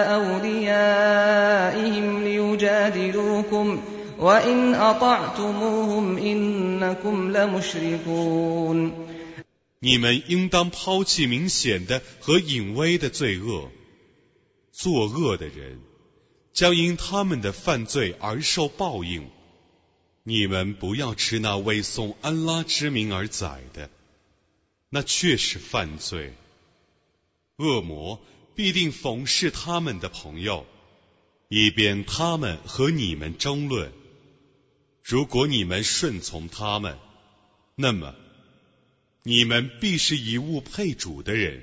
أَوْلِيَائِهِمْ لِيُجَادِلُوكُمْ وَإِنْ أَطَعْتُمُوهُمْ إِنَّكُمْ لَمُشْرِكُونَ 你们应当抛弃明显的和隐微的罪恶，作恶的人将因他们的犯罪而受报应。你们不要吃那为颂安拉之名而宰的，那却是犯罪。恶魔必定讽刺他们的朋友，以便他们和你们争论。如果你们顺从他们，那么你们必是以物配主的人。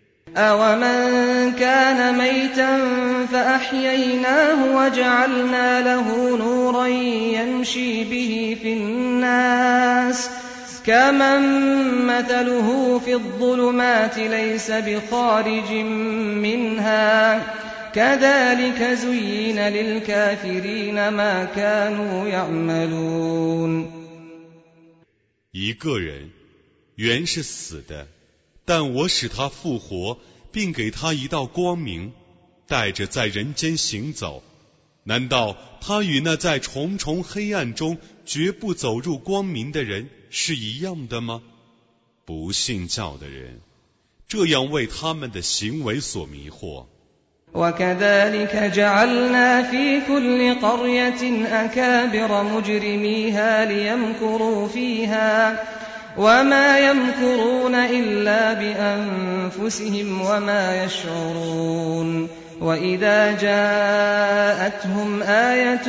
أَوَمَنْ كَانَ مَيْتًا فَأَحْيَيْنَاهُ وَجَعَلْنَا لَهُ نُورًا يَمْشِي بِهِ فِي النَّاسِ كَمَنْ مَثَلُهُ فِي الظُّلُمَاتِ لَيْسَ بِخَارِجٍ مِنْهَا كَذَلِكَ زُيِّنَ لِلْكَافِرِينَ مَا كَانُوا يَعْمَلُونَ 一个人原是死的，但我使他复活，并给他一道光明，带着在人间行走。难道他与那在重重黑暗中绝不走入光明的人是一样的吗？不信教的人，这样为他们的行为所迷惑。 وَكَذَلِكَ جَعَلْنَا فِي كُلِّ قَرْيَةٍ أَكَابِرَ مُجْرِمِيهَا لِيَمْكُرُوا فِيهَا وَمَا يَمْكُرُونَ إِلَّا بِأَنفُسِهِمْ وَمَا يَشْعُرُونَ وَإِذَا جَاءَتْهُمْ آيَةٌ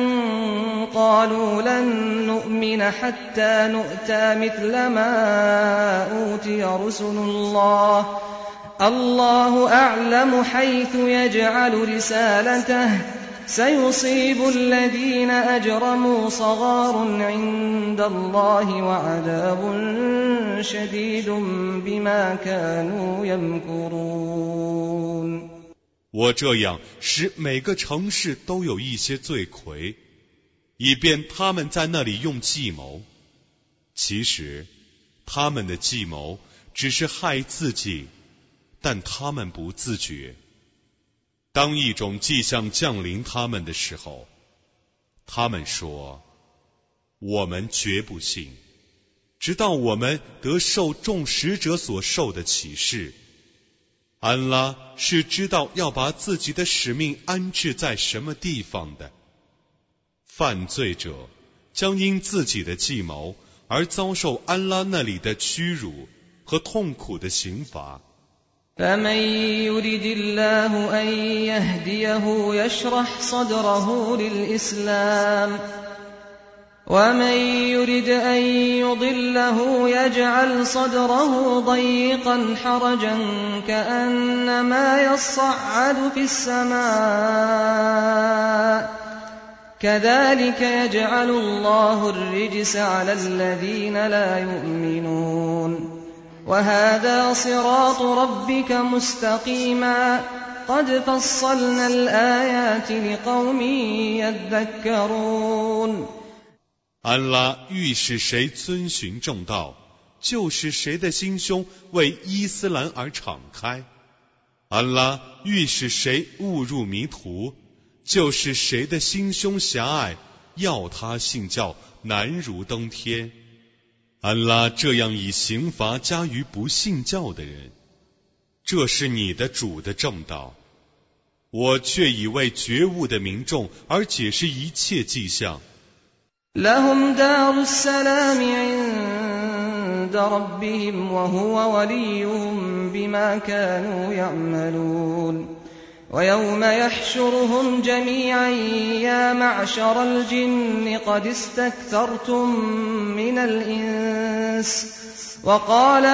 قَالُوا لَن نُّؤْمِنَ حَتَّى نُؤْتَىٰ مِثْلَ مَا أُوتِيَ رُسُلُ اللَّهِ اللَّهُ أَعْلَمُ حَيْثُ يَجْعَلُ رِسَالَتَهُ سيصيب الذين أجرموا صغار عند الله وعذاب شديد بما كانوا يمكرون 我这样使每个城市都有一些罪魁，以便他们在那里用计谋。其实他们的计谋只是害自己，但他们不自觉。当一种迹象降临他们的时候，他们说：我们绝不信，直到我们得受众使者所受的启示。安拉是知道要把自己的使命安置在什么地方的。犯罪者将因自己的计谋而遭受安拉那里的屈辱和痛苦的刑罚。 فمن يرد الله أن يهديه يشرح صدره للإسلام ومن يرد أن يضله يجعل صدره ضيقا حرجا كأنما يصعد في السماء كذلك يجعل الله الرجس على الذين لا يؤمنون وهذا صراط ربك مستقيما قد فصلنا الآيات لقوم يذكرون 安拉欲使谁遵循正道，就使谁的心胸为伊斯兰而敞开；安拉欲使谁误入迷途，就使谁的心胸狭隘，要他信教难如登天。安拉这样以刑罚加于不信教的人，这是你的主的正道。我却以为觉悟的民众而解释一切迹象。 لهم دار السلام عند ربهم وهو وليهم بما كانوا يعملون ويوم يحشرهم جميعا يا معشر الجن قد استكثرتم من الإنس وقال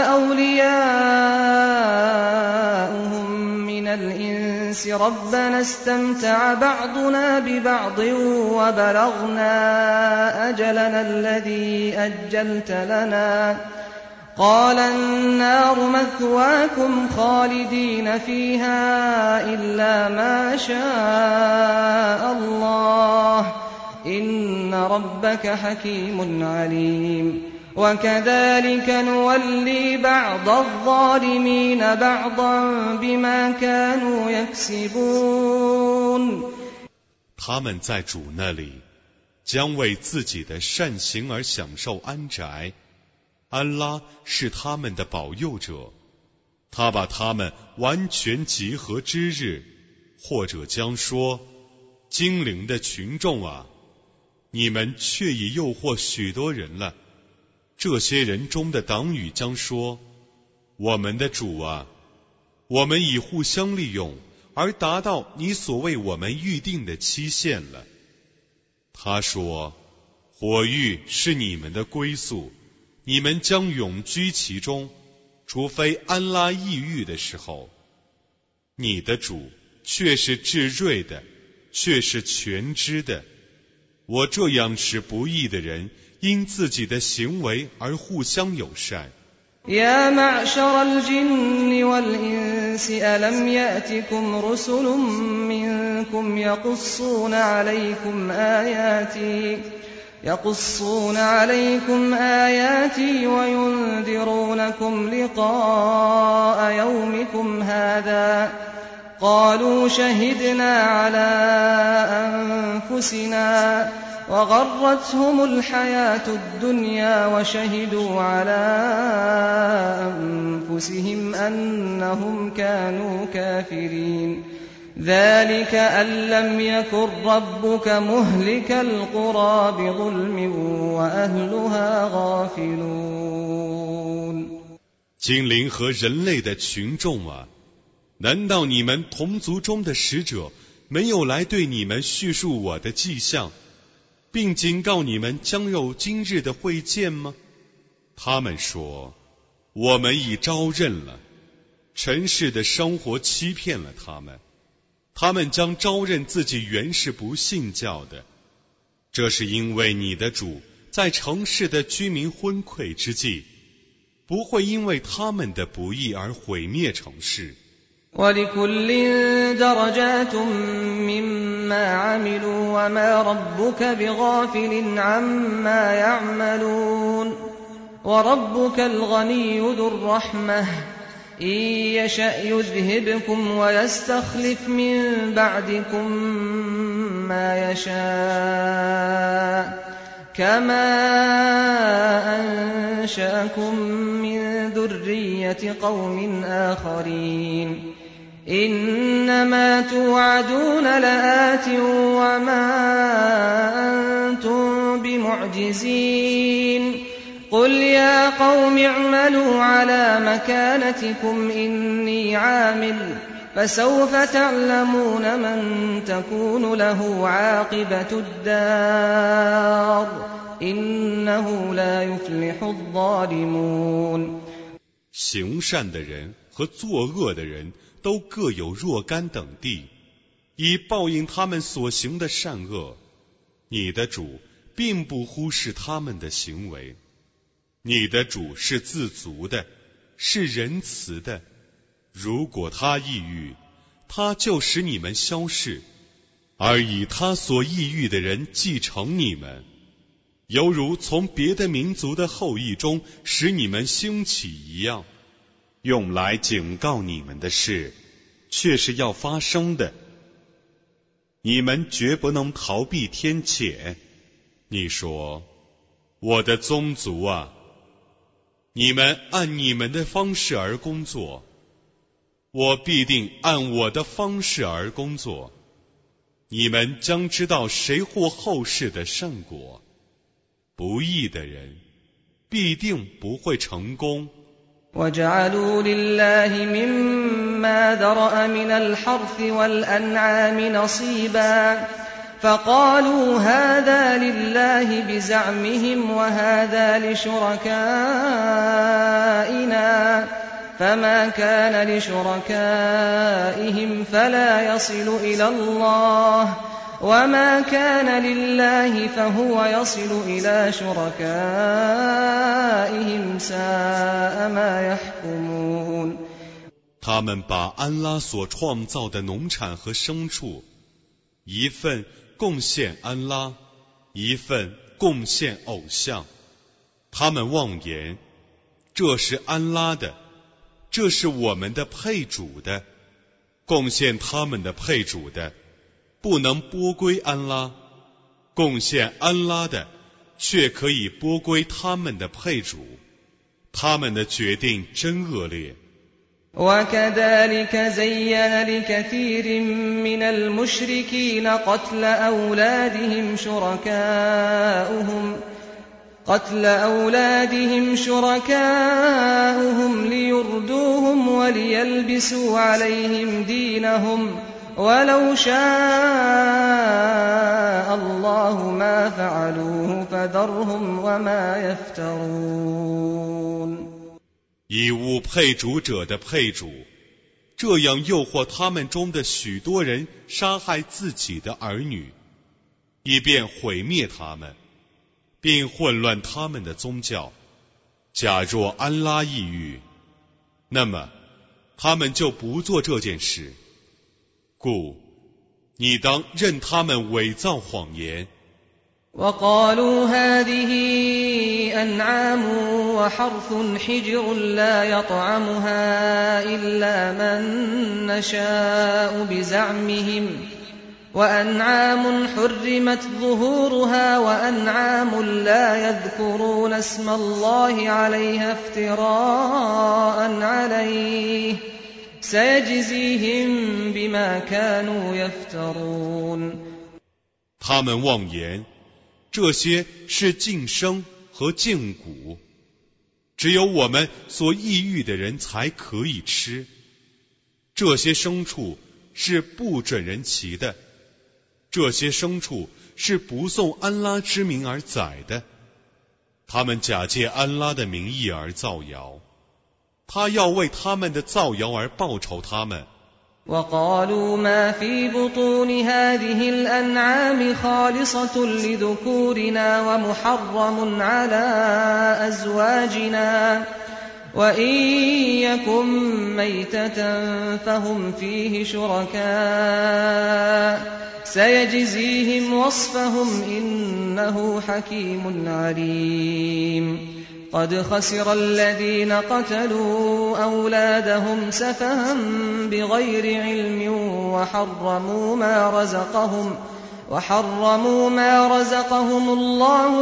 أولياؤهم من الإنس ربنا استمتع بعضنا ببعض وبلغنا أجلنا الذي أجلت لنا قال النار مثواكم خالدين فيها إلا ما شاء الله إن ربك حكيم عليم وكذلك نولي بعض الظالمين بعضا بما كانوا يكسبون 他们在主那里将为自己的善行而享受安宅，安拉是他们的保佑者，他把他们完全集合之日，或者将说， 精灵的群众啊，你们却已诱惑许多人了。这些人中的党羽将说：我们的主啊，我们已互相利用，而达到你所为我们预定的期限了。他说：火狱是你们的归宿，你们将永居其中，除非安拉抑郁的时候。你的主却是至睿的，却是全知的。我这样使不义的人因自己的行为而互相友善。 يا معشر الجن والإنس ألم يأتكم رسل منكم يقصون عليكم آياتي يقصون عليكم آياتي وينذرونكم لقاء يومكم هذا قالوا شهدنا على أنفسنا وغرتهم الحياة الدنيا وشهدوا على أنفسهم أنهم كانوا كافرين ذلك أن لم يكن ربك مهلك القرى بظلم وأهلها غافلون 精灵和人类的群众啊，难道你们同族中的使者没有来对你们叙述我的迹象，并警告你们将有今日的会见吗？他们说：我们已招认了，尘世的生活欺骗了他们，他们将招认自己原是不信教的。这是因为你的主在城市的居民昏聩之际，不会因为他们的不义而毁灭城市。 وَلِكُلٍّ دَرَجَاتٌ مِّمَّا عَمِلُوا وَمَا رَبُّكَ بِغَافِلٍ عَمَّا يَعْمَلُونَ وَرَبُّكَ الْغَنِيُّ ذُو الرَّحْمَةِ إِن يَشَأْ يُذْهِبْكُمْ وَيَسْتَخْلِفْ مِن بَعْدِكُم مَّا يَشَاءُ كما أنشأكم من ذرية قوم آخرين إنما توعدون لآت وما أنتم بمعجزين قل يا قوم اعملوا على مكانتكم إني عامل فسوف تعلمون من تكون له عاقبة الدار إنه لا يفلح الظالمون 行善的人和作恶的人都各有若干等地，以报应他们所行的善恶。你的主并不忽视他们的行为，你的主是自足的，是仁慈的。如果他抑郁，他就使你们消逝，而以他所抑郁的人继承你们，犹如从别的民族的后裔中使你们兴起一样。用来警告你们的事，却是要发生的。你们绝不能逃避天谴。你说：我的宗族啊，你们按你们的方式而工作，我必定按我的方式而工作。你们将知道谁获后世的善果。不义的人必定不会成功。 وَجَعَلُوا لِلَّهِ مِمَّا ذَرَأَ مِنَ الْحَرْثِ وَالْأَنْعَامِ نَصِيبًا فَقَالُوا هَذَا لِلَّهِ بِزَعْمِهِمْ وَهَذَا لِشُرَكَائِنَا فَمَا كَانَ لِشُرَكَائِهِمْ فَلَا يَصِلُ إِلَى اللَّهِ وما كان لله فهو يصل إلى شركائهم ساء ما يحكمون 他们把安拉所创造的农产和牲畜，一份贡献安拉，一份贡献偶像。他们妄言，这是安拉的，这是我们的配主的。贡献他们的配主的不能拨归安拉，贡献安拉的却可以拨归他们的配主。他们的决定真恶劣。 وكذلك زين لكثير من المشركين قتل أولادهم شركاؤهم قتل أولادهم شركاؤهم ليردوهم وليلبسوا عليهم دينهم ولو شاء الله ما فعلوه فذرهم وما يفترون。 以物配主者的配主，这样诱惑他们中的许多人杀害自己的儿女，以便毁灭他们，并混乱他们的宗教。假若安拉抑郁，那么他们就不做这件事。故你当任他们伪造谎言。 وقالوا هذه أنعام وحرث حجر لا يطعمها إلا من نشاء بزعمهم وأنعام حرمت ظهورها وأنعام لا يذكرون اسم الله عليها افتراء عليه سيجزيهم بما كانوا يفترون。 他们妄言这些是净生和净骨，只有我们所抑郁的人才可以吃。这些牲畜是不准人骑的，这些牲畜是不诵安拉之名而宰的。他们假借安拉的名义而造谣，他要为他们的造谣而报酬他们。 وقالوا ما في بطون هذه الأنعام خالصة لذكورنا ومحرم على أزواجنا وإن يكن ميتة فهم فيه شركاء سيجزيهم وصفهم إنه حكيم عليم قد خسر الذين قتلوا أولادهم سفها بغير علم وحرموا ما رزقهم وحرموا ما رزقهم الله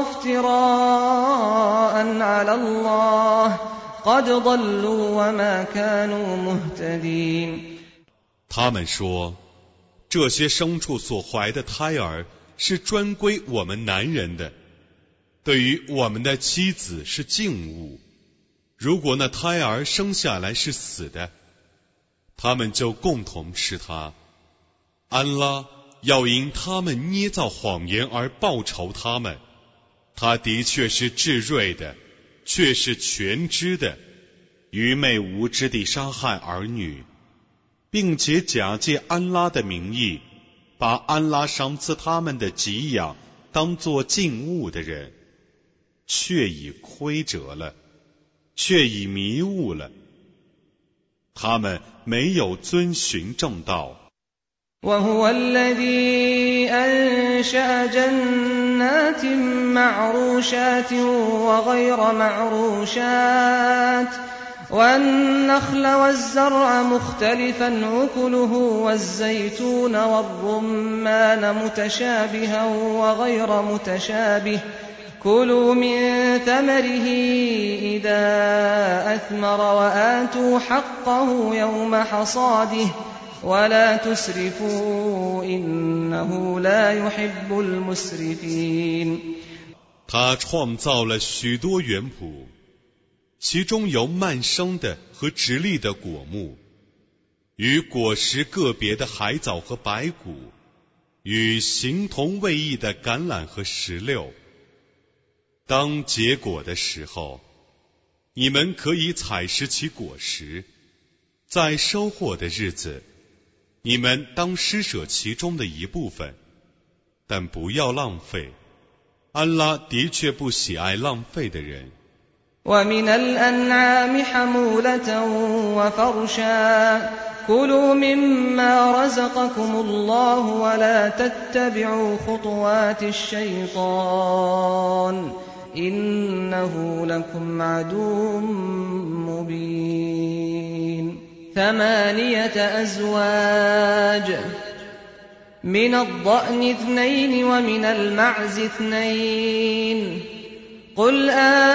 افتراء على الله قد ضلوا وما كانوا مهتدين。 他们说，这些牲畜所怀的胎儿是专归我们男人的。对于我们的妻子是净物，如果那胎儿生下来是死的，他们就共同吃它。安拉要因他们捏造谎言而报酬他们，他的确是至睿的，却是全知的。愚昧无知地杀害儿女，并且假借安拉的名义，把安拉赏赐他们的给养当作净物的人，却已亏折了，却已迷误了。他们没有遵循正道。 وهو الذي أنشأ جنات معروشات وغير معروشات والنخل والزرع مختلفا أكله والزيتون والرمان متشابها وغير متشابه كلوا من ثمره إذا أثمر وآتوا حقه يوم حصاده ولا تسرفوا إنه لا يحب المسرفين。 他创造了许多园圃，其中有蔓生的和直立的果木，与果实个别的海藻和白骨，与形同未异的橄榄和石榴。当结果的时候，你们可以采食其果实，在收获的日子，你们当施舍其中的一部分，但不要浪费。安拉的确不喜爱浪费的人。 ومن الأنعام حمولة وفرشا كلوا مما رزقكم الله ولا تتبعوا خطوات الشيطان إنه لكم عدو مبين。ثمانية أزواج من الضأن اثنين ومن المعز اثنين قل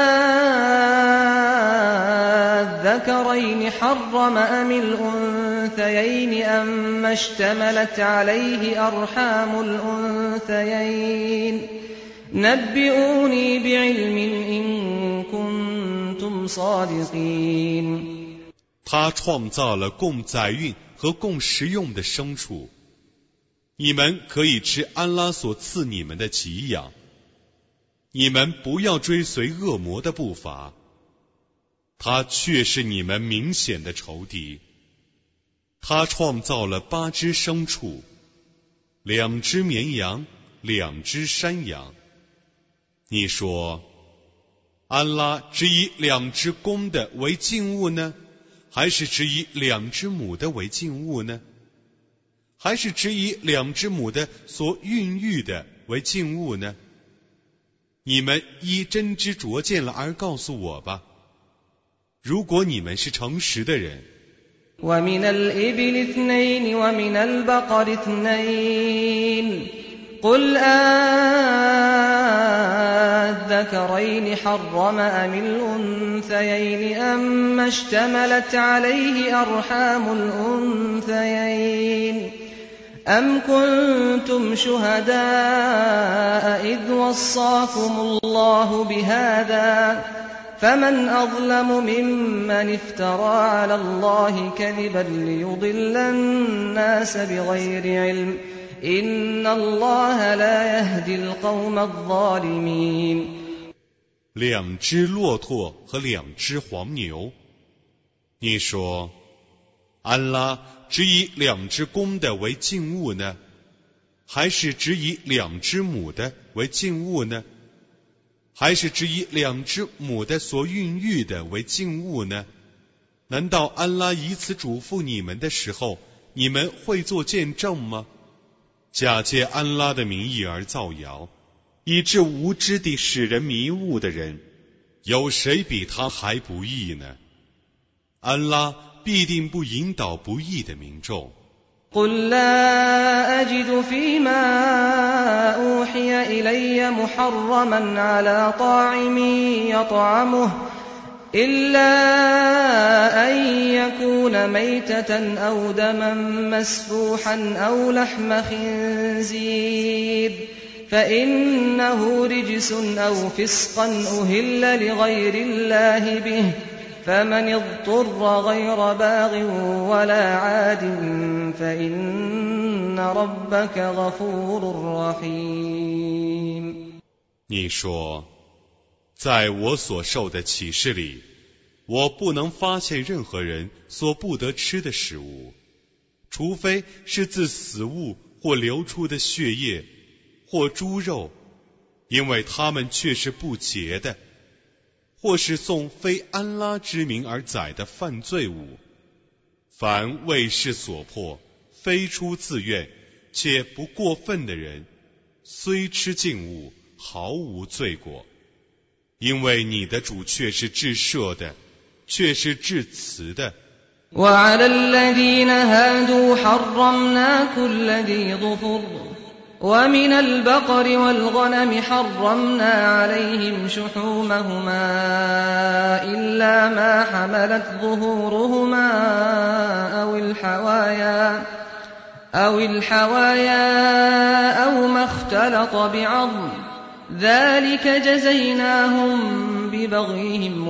أذكرين حرم أم الأنثيين أما اشتملت عليه أرحام الأنثيين نبئوني بعلم إن كنتم صادقين。 他创造了供载孕和供食用的牲畜，你们可以吃安拉所赐你们的给养。你们不要追随恶魔的步伐，他却是你们明显的仇敌。他创造了八只牲畜，两只绵羊，两只山羊。你说，安拉只以两只公的为禁物呢，还是只以两只母的为禁物呢？还是只以两只母的所孕育的为禁物呢？你们依真知灼见了而告诉我吧，如果你们是诚实的人。 ومن الإبل اثنين ومن البقر اثنين قل أذكرين حرم أم الأنثيين أما اشتملت عليه أرحام الأنثيين أم كنتم شهداء إذ وصاكم الله بهذا فمن أظلم ممن افترى على الله كذبا ليضل الناس بغير علم إن الله لا يهدي القوم الظالمين。 两只骆驼和两只黄牛，你说，安拉只以两只公的为禁物呢，还是只以两只母的为禁物呢？还是只以两只母的所孕育的为禁物呢？难道安拉以此嘱咐你们的时候，你们会做见证吗？假借安拉的名义而造谣，以致无知地使人迷雾的人，有谁比他还不义呢？安拉必定不引导不义的民众。 قل لا أجد فيما أوحي إلي محرما على طاعم يطعمه إلا أن يكون ميتة أو دما مسفوحا أو لحم خنزير فإنه رجس أو فسقا أهل لغير الله به فمن اضطر غير باغ ولا عاد فإن ربك غفور رحيم。 你说，在我所受的启示里，我不能发现任何人所不得吃的食物，除非是自死物或流出的血液或猪肉，因为他们却是不洁的，或是诵非安拉之名而宰的犯罪物。凡为事所迫，非出自愿且不过分的人，虽吃禁物，毫无罪过，因为你的主却是至赦的，却是至慈的。 وعلى الذين هادوا حرمنا كل ذي ظفر ومن البقر والغنم حرمنا عليهم شحومهما إلا ما حملت ظهورهما أو الحوايا أو الحوايا أو ما اختلط بعظم ذلك جزيناهم ببغيهم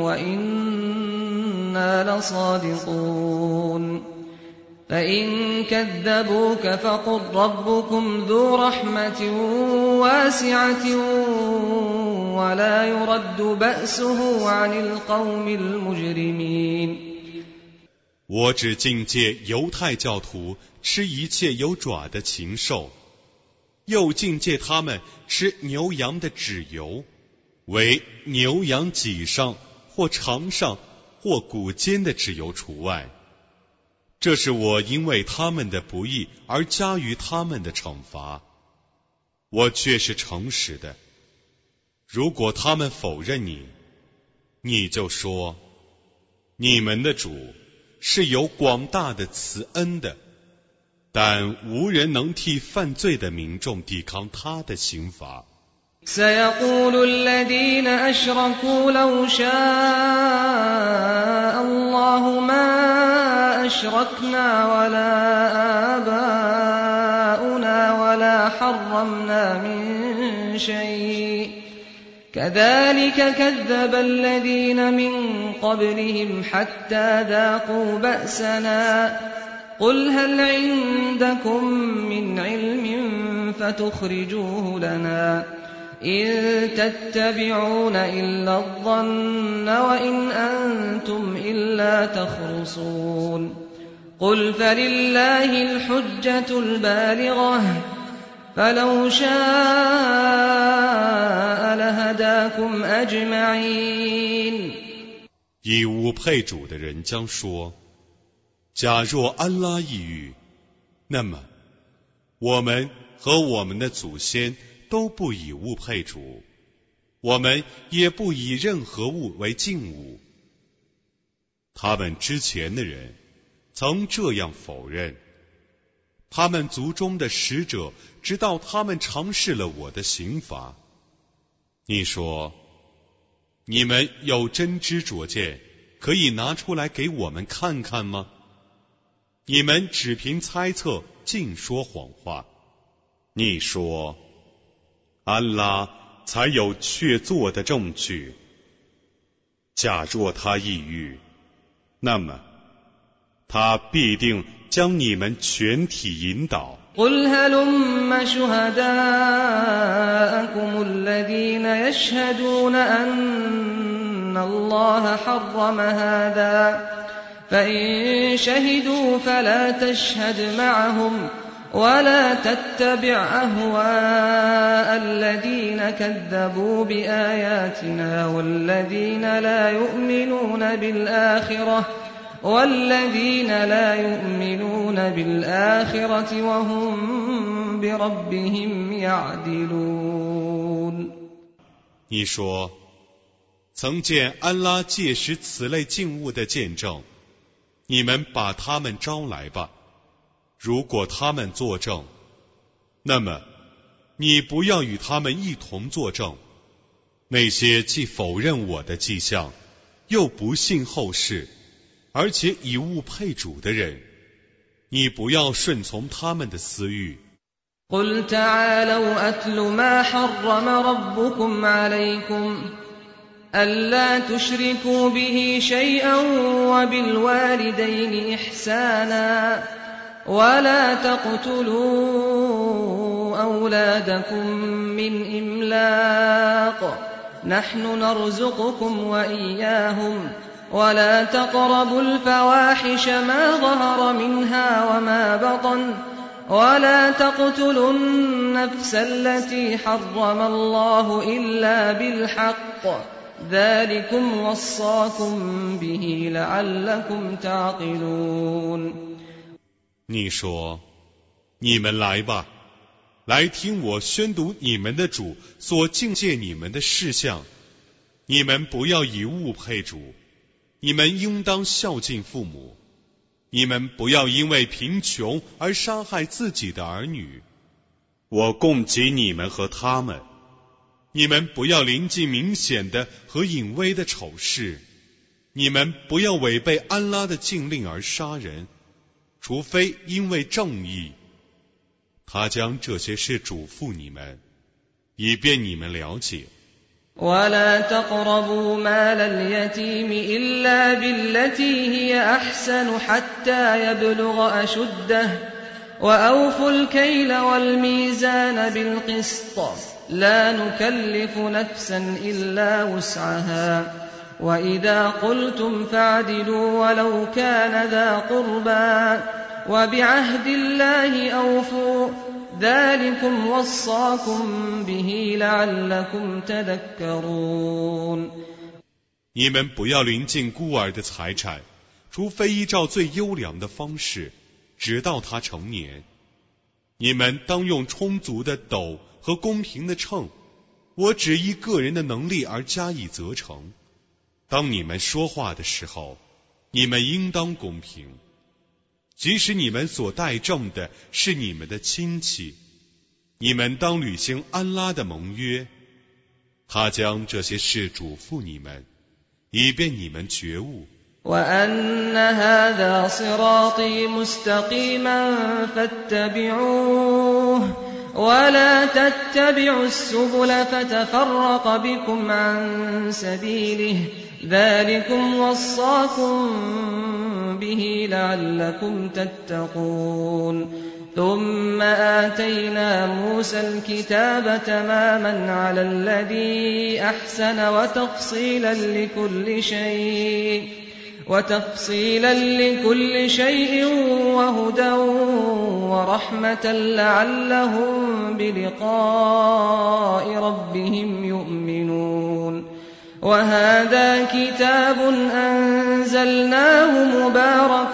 وإنا لصادقون فإن كذبوك فقل ربكم ذو رحمة واسعة ولا يرد بأسه عن القوم المجرمين。 我只禁戒犹太教徒吃一切有爪的禽兽，又禁戒他们吃牛羊的脂油，为牛羊脊上或肠上或骨间的脂油除外。这是我因为他们的不义而加于他们的惩罚，我却是诚实的。如果他们否认你，你就说，你们的主是有广大的慈恩的，但无人能替犯罪的民众抵抗他的刑罚。 سيقول الذين أشركوا لو شاء الله ما أشركنا ولا آباؤنا ولا حرمنا من شيء كذلك كذب الذين من قبلهم حتى ذاقوا بأسنا قل هل عندكم من علم فتخرجوه لنا إن تتبعون إلا الظن وإن أنتم إلا تخرصون قل فلله الحجة البالغة فلو شاء لهداكم أجمعين。 以无配主的人将说，假若安拉抑郁，那么我们和我们的祖先都不以物配主，我们也不以任何物为敬物。他们之前的人曾这样否认，他们族中的使者直到他们尝试了我的刑罚。你说，你们有真知灼见可以拿出来给我们看看吗？你们只凭猜测尽说谎话。你说，安拉才有确凿的证据。假若他抑郁，那么他必定将你们全体引导。 قل هلم شهداءكم الذين يشهدون أن الله حرم هذا فإن شهدوا فلا تشهد معهم ولا تتبع أهواء الذين كذبوا بآياتنا والذين لا يؤمنون بالآخرة والذين لا يؤمنون بالآخرة وهم بربهم يعدلون。 你说，曾见安拉戒实此类敬物的见证，你们把他们招来吧。如果他们作证，那么你不要与他们一同作证。那些既否认我的迹象，又不信后世，而且以物配主的人，你不要顺从他们的私欲。 قل تعالوا أتل ما حرم ربكم عليكم ألا تشركوا به شيئا وبالوالدين إحسانا ولا تقتلوا أولادكم من إملاق نحن نرزقكم وإياهم ولا تقربوا الفواحش ما ظهر منها وما بطن ولا تقتلوا النفس التي حرم الله إلا بالحق ذلكم وصاكم به لعلكم تعقلون。 你说，你们来吧，来听我宣读你们的主所境界你们的事项。你们不要以物配主，你们应当孝敬父母，你们不要因为贫穷而杀害自己的儿女。我供给你们和他们，你们不要临近明显的和隐微的丑事，你们不要违背安拉的禁令而杀人，除非因为正义。他将这些事嘱咐你们，以便你们了解。 ولا تقربوا مال اليتيم إلا بالتي هي أحسن حتى يبلغ أشده وأوفوا الكيل والميزان بالقسط لا نكلف نفسا إلا وسعها وإذا قلتم فاعدلوا ولو كان ذا قربى وبعهد الله أوفوا ذلكم وصاكم به لعلكم تذكرون。 你们不要临近孤儿的财产，除非依照最优良的方式，直到他成年。你们当用充足的斗和公平的秤，我只依个人的能力而加以责成。当你们说话的时候，你们应当公平。即使你们所代证的是你们的亲戚，你们当履行安拉的盟约， 他将这些事嘱咐你们，以便你们觉悟。 وأن هذا صراطي مستقيما فاتبعوه ولا تتبعوا السبل فتفرق بكم عن سبيله ذلكم وصاكم به لعلكم تتقون ثم آتينا موسى الكتاب تماما على الذي أحسن وتفصيلا لكل شيء وتفصيلا لكل شيء وهدى ورحمة لعلهم بلقاء ربهم يؤمنون وهذا كتاب أنزلناه مبارك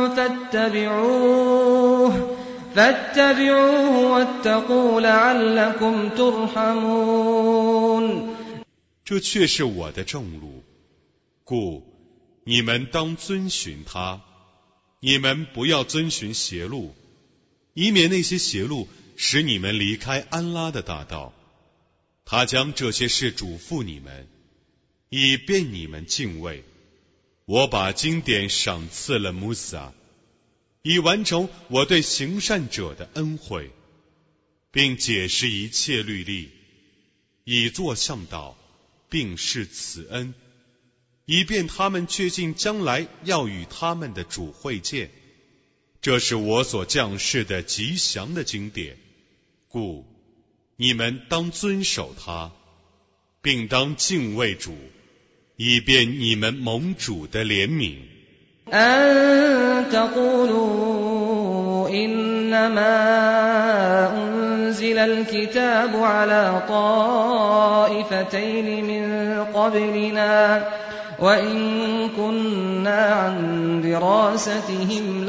فاتبعوه فاتبعوه واتقوا لعلكم ترحمون 这却是我的正路，故你们当遵循它，你们不要遵循邪路，以免那些邪路使你们离开安拉的大道。他将这些事嘱咐你们，以便你们敬畏。我把经典赏赐了穆萨，以完成我对行善者的恩惠，并解释一切律例，以作向导，并示慈恩，以便他们确信将来要与他们的主会见。这是我所降示的吉祥的经典，故你们当遵守它，并当敬畏主，以便你们蒙主的怜悯。 أن تقولوا إنما أنزل الكتاب على طائفتين من قبلنا وإن كنا عن دراستهم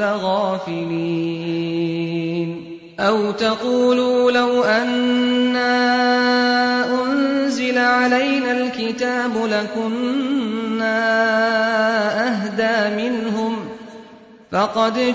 لغافلين أو تقولوا لو أنا أنزل علينا الكتاب لكنا أهدى منهم فقد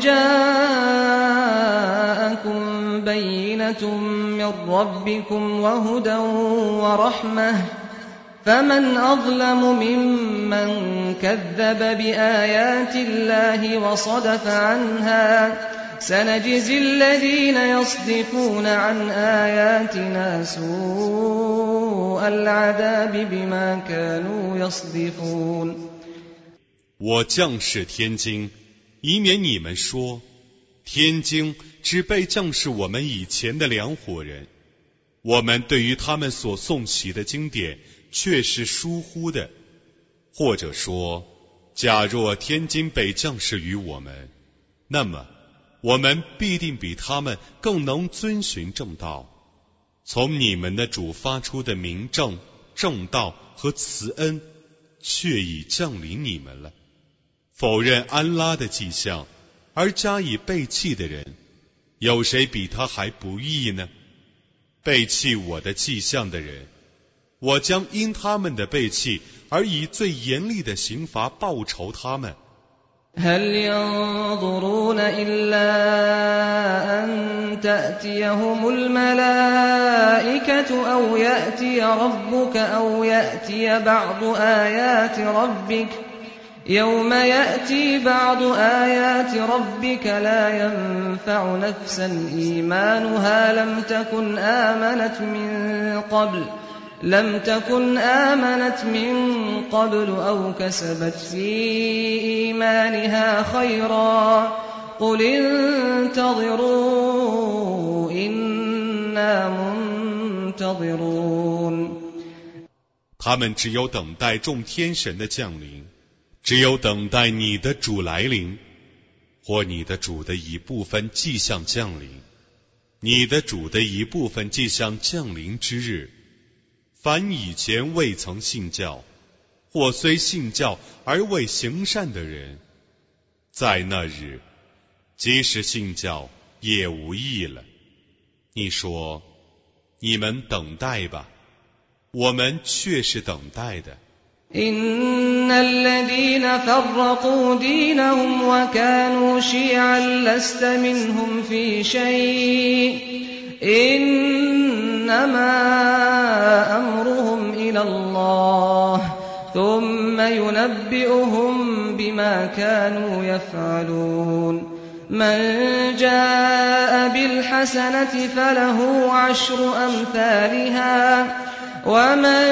جاءكم بينة من ربكم وهدى ورحمة فمن أظلم ممن كذب بآيات الله وصدف عنها سنجزي الذين يصدفون عن آياتنا سوء العذاب بما كانوا يصدفون 我降示天经，以免你们说，天经只被降示我们以前的两伙人，我们对于他们所诵起的经典却是疏忽的。或者说，假若天经被降示于我们，那么我们必定比他们更能遵循正道。从你们的主发出的明正、正道和慈恩，却已降临你们了。否认安拉的迹象而加以背弃的人，有谁比他还不义呢？背弃我的迹象的人，我将因他们的背弃而以最严厉的刑罚报酬他们。 هل ينظرون إلا أن تأتيهم الملائكة أو يأتي ربك أو يأتي بعض آيات ربك يوم يأتي بعض آيات ربك لا ينفع نفسا إيمانها لم تكن آمنت من قبل لم تكن آمنت من قبل أو كسبت في إيمانها خيرا قل انتظروا إنا منتظرون 他们只有等待众天神的降临，只有等待你的主来临，或你的主的一部分迹象降临，你的主的一部分迹象降临之日，凡以前未曾信教，或虽信教而未行善的人，在那日，即使信教也无益了。你说，你们等待吧，我们却是等待的。 إن الذين فرقوا دينهم وكانوا شيعا لست منهم في شيء إنما أمرهم إلى إلى الله ثم ينبئهم بما كانوا يفعلون من جاء بالحسنة فله عشر أمثالها ومن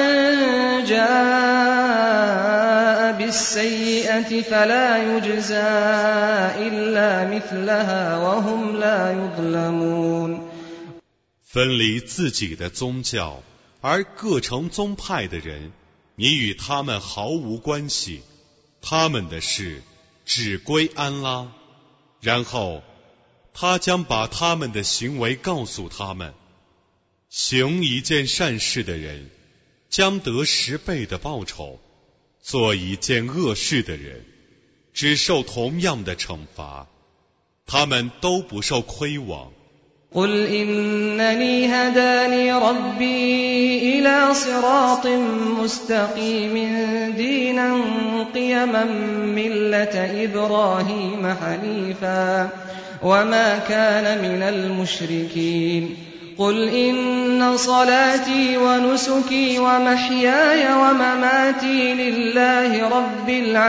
جاء بالسيئة فلا يجزى إلا مثلها وهم لا يظلمون。 分离自己的宗教而各成宗派的人，你与他们毫无关系，他们的事只归安拉。然后他将把他们的行为告诉他们，行一件善事的人将得十倍的报酬，做一件恶事的人只受同样的惩罚，他们都不受亏枉。 قل إنني هداني ربي إلى صراط مستقيم دينا قيما ملة إبراهيم حنيفا وما كان من المشركين قل إن صلاتي ونسكي ومحياي ومماتي لله رب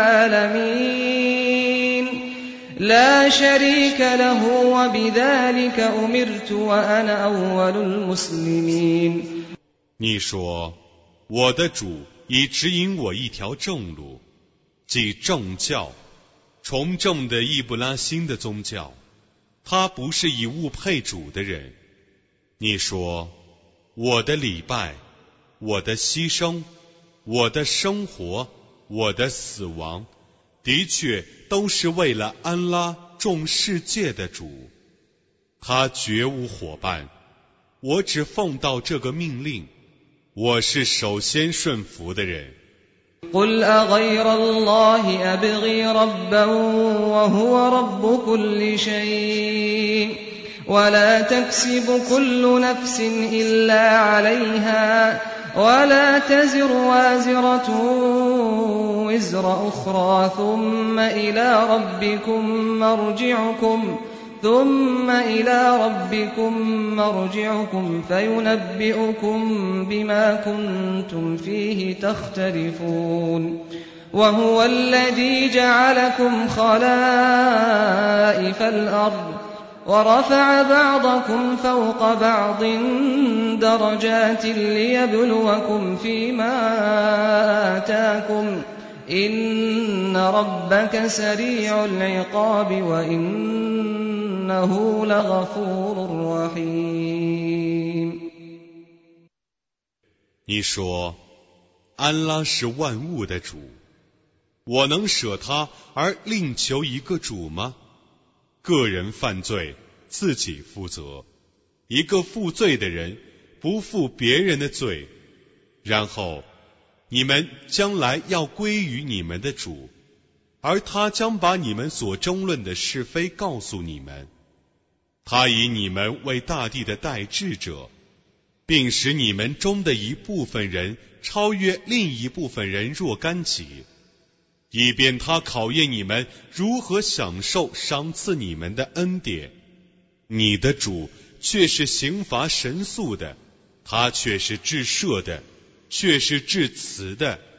العالمين لا شريك له وبذلك أمرت وأنا أول المسلمين。 你说，我的主已指引我一条正路，即正教，崇正的易布拉欣的宗教。他不是以物配主的人。你说，我的礼拜，我的牺牲，我的生活，我的死亡，的确都是为了安拉众世界的主，他绝无伙伴，我只奉到这个命令，我是首先顺服的人。 قل أغير الله أبغي ربا وهو رب كل شيء ولا تكسب كل نفس إلا عليها ولا تزر وازرة وزر أخرى ثم إلى ربكم مرجعكم ثم إلى ربكم مرجعكم فينبئكم بما كنتم فيه تختلفون وهو الذي جعلكم خلائف الأرض ورفع بعضكم فوق بعض درجات ليبلوكم فيما آتاكم إن ربك سريع العقاب وإنه لغفور رحيم。 你说，安拉是万物的主，我能舍他而另求一个主吗？个人犯罪自己负责，一个负罪的人不负别人的罪，然后你们将来要归于你们的主，而他将把你们所争论的是非告诉你们。他以你们为大地的代志者，并使你们中的一部分人超越另一部分人若干级，以便他考验你们如何享受赏赐你们的恩典。你的主却是刑罚神速的，他却是至赦的，却是至慈的。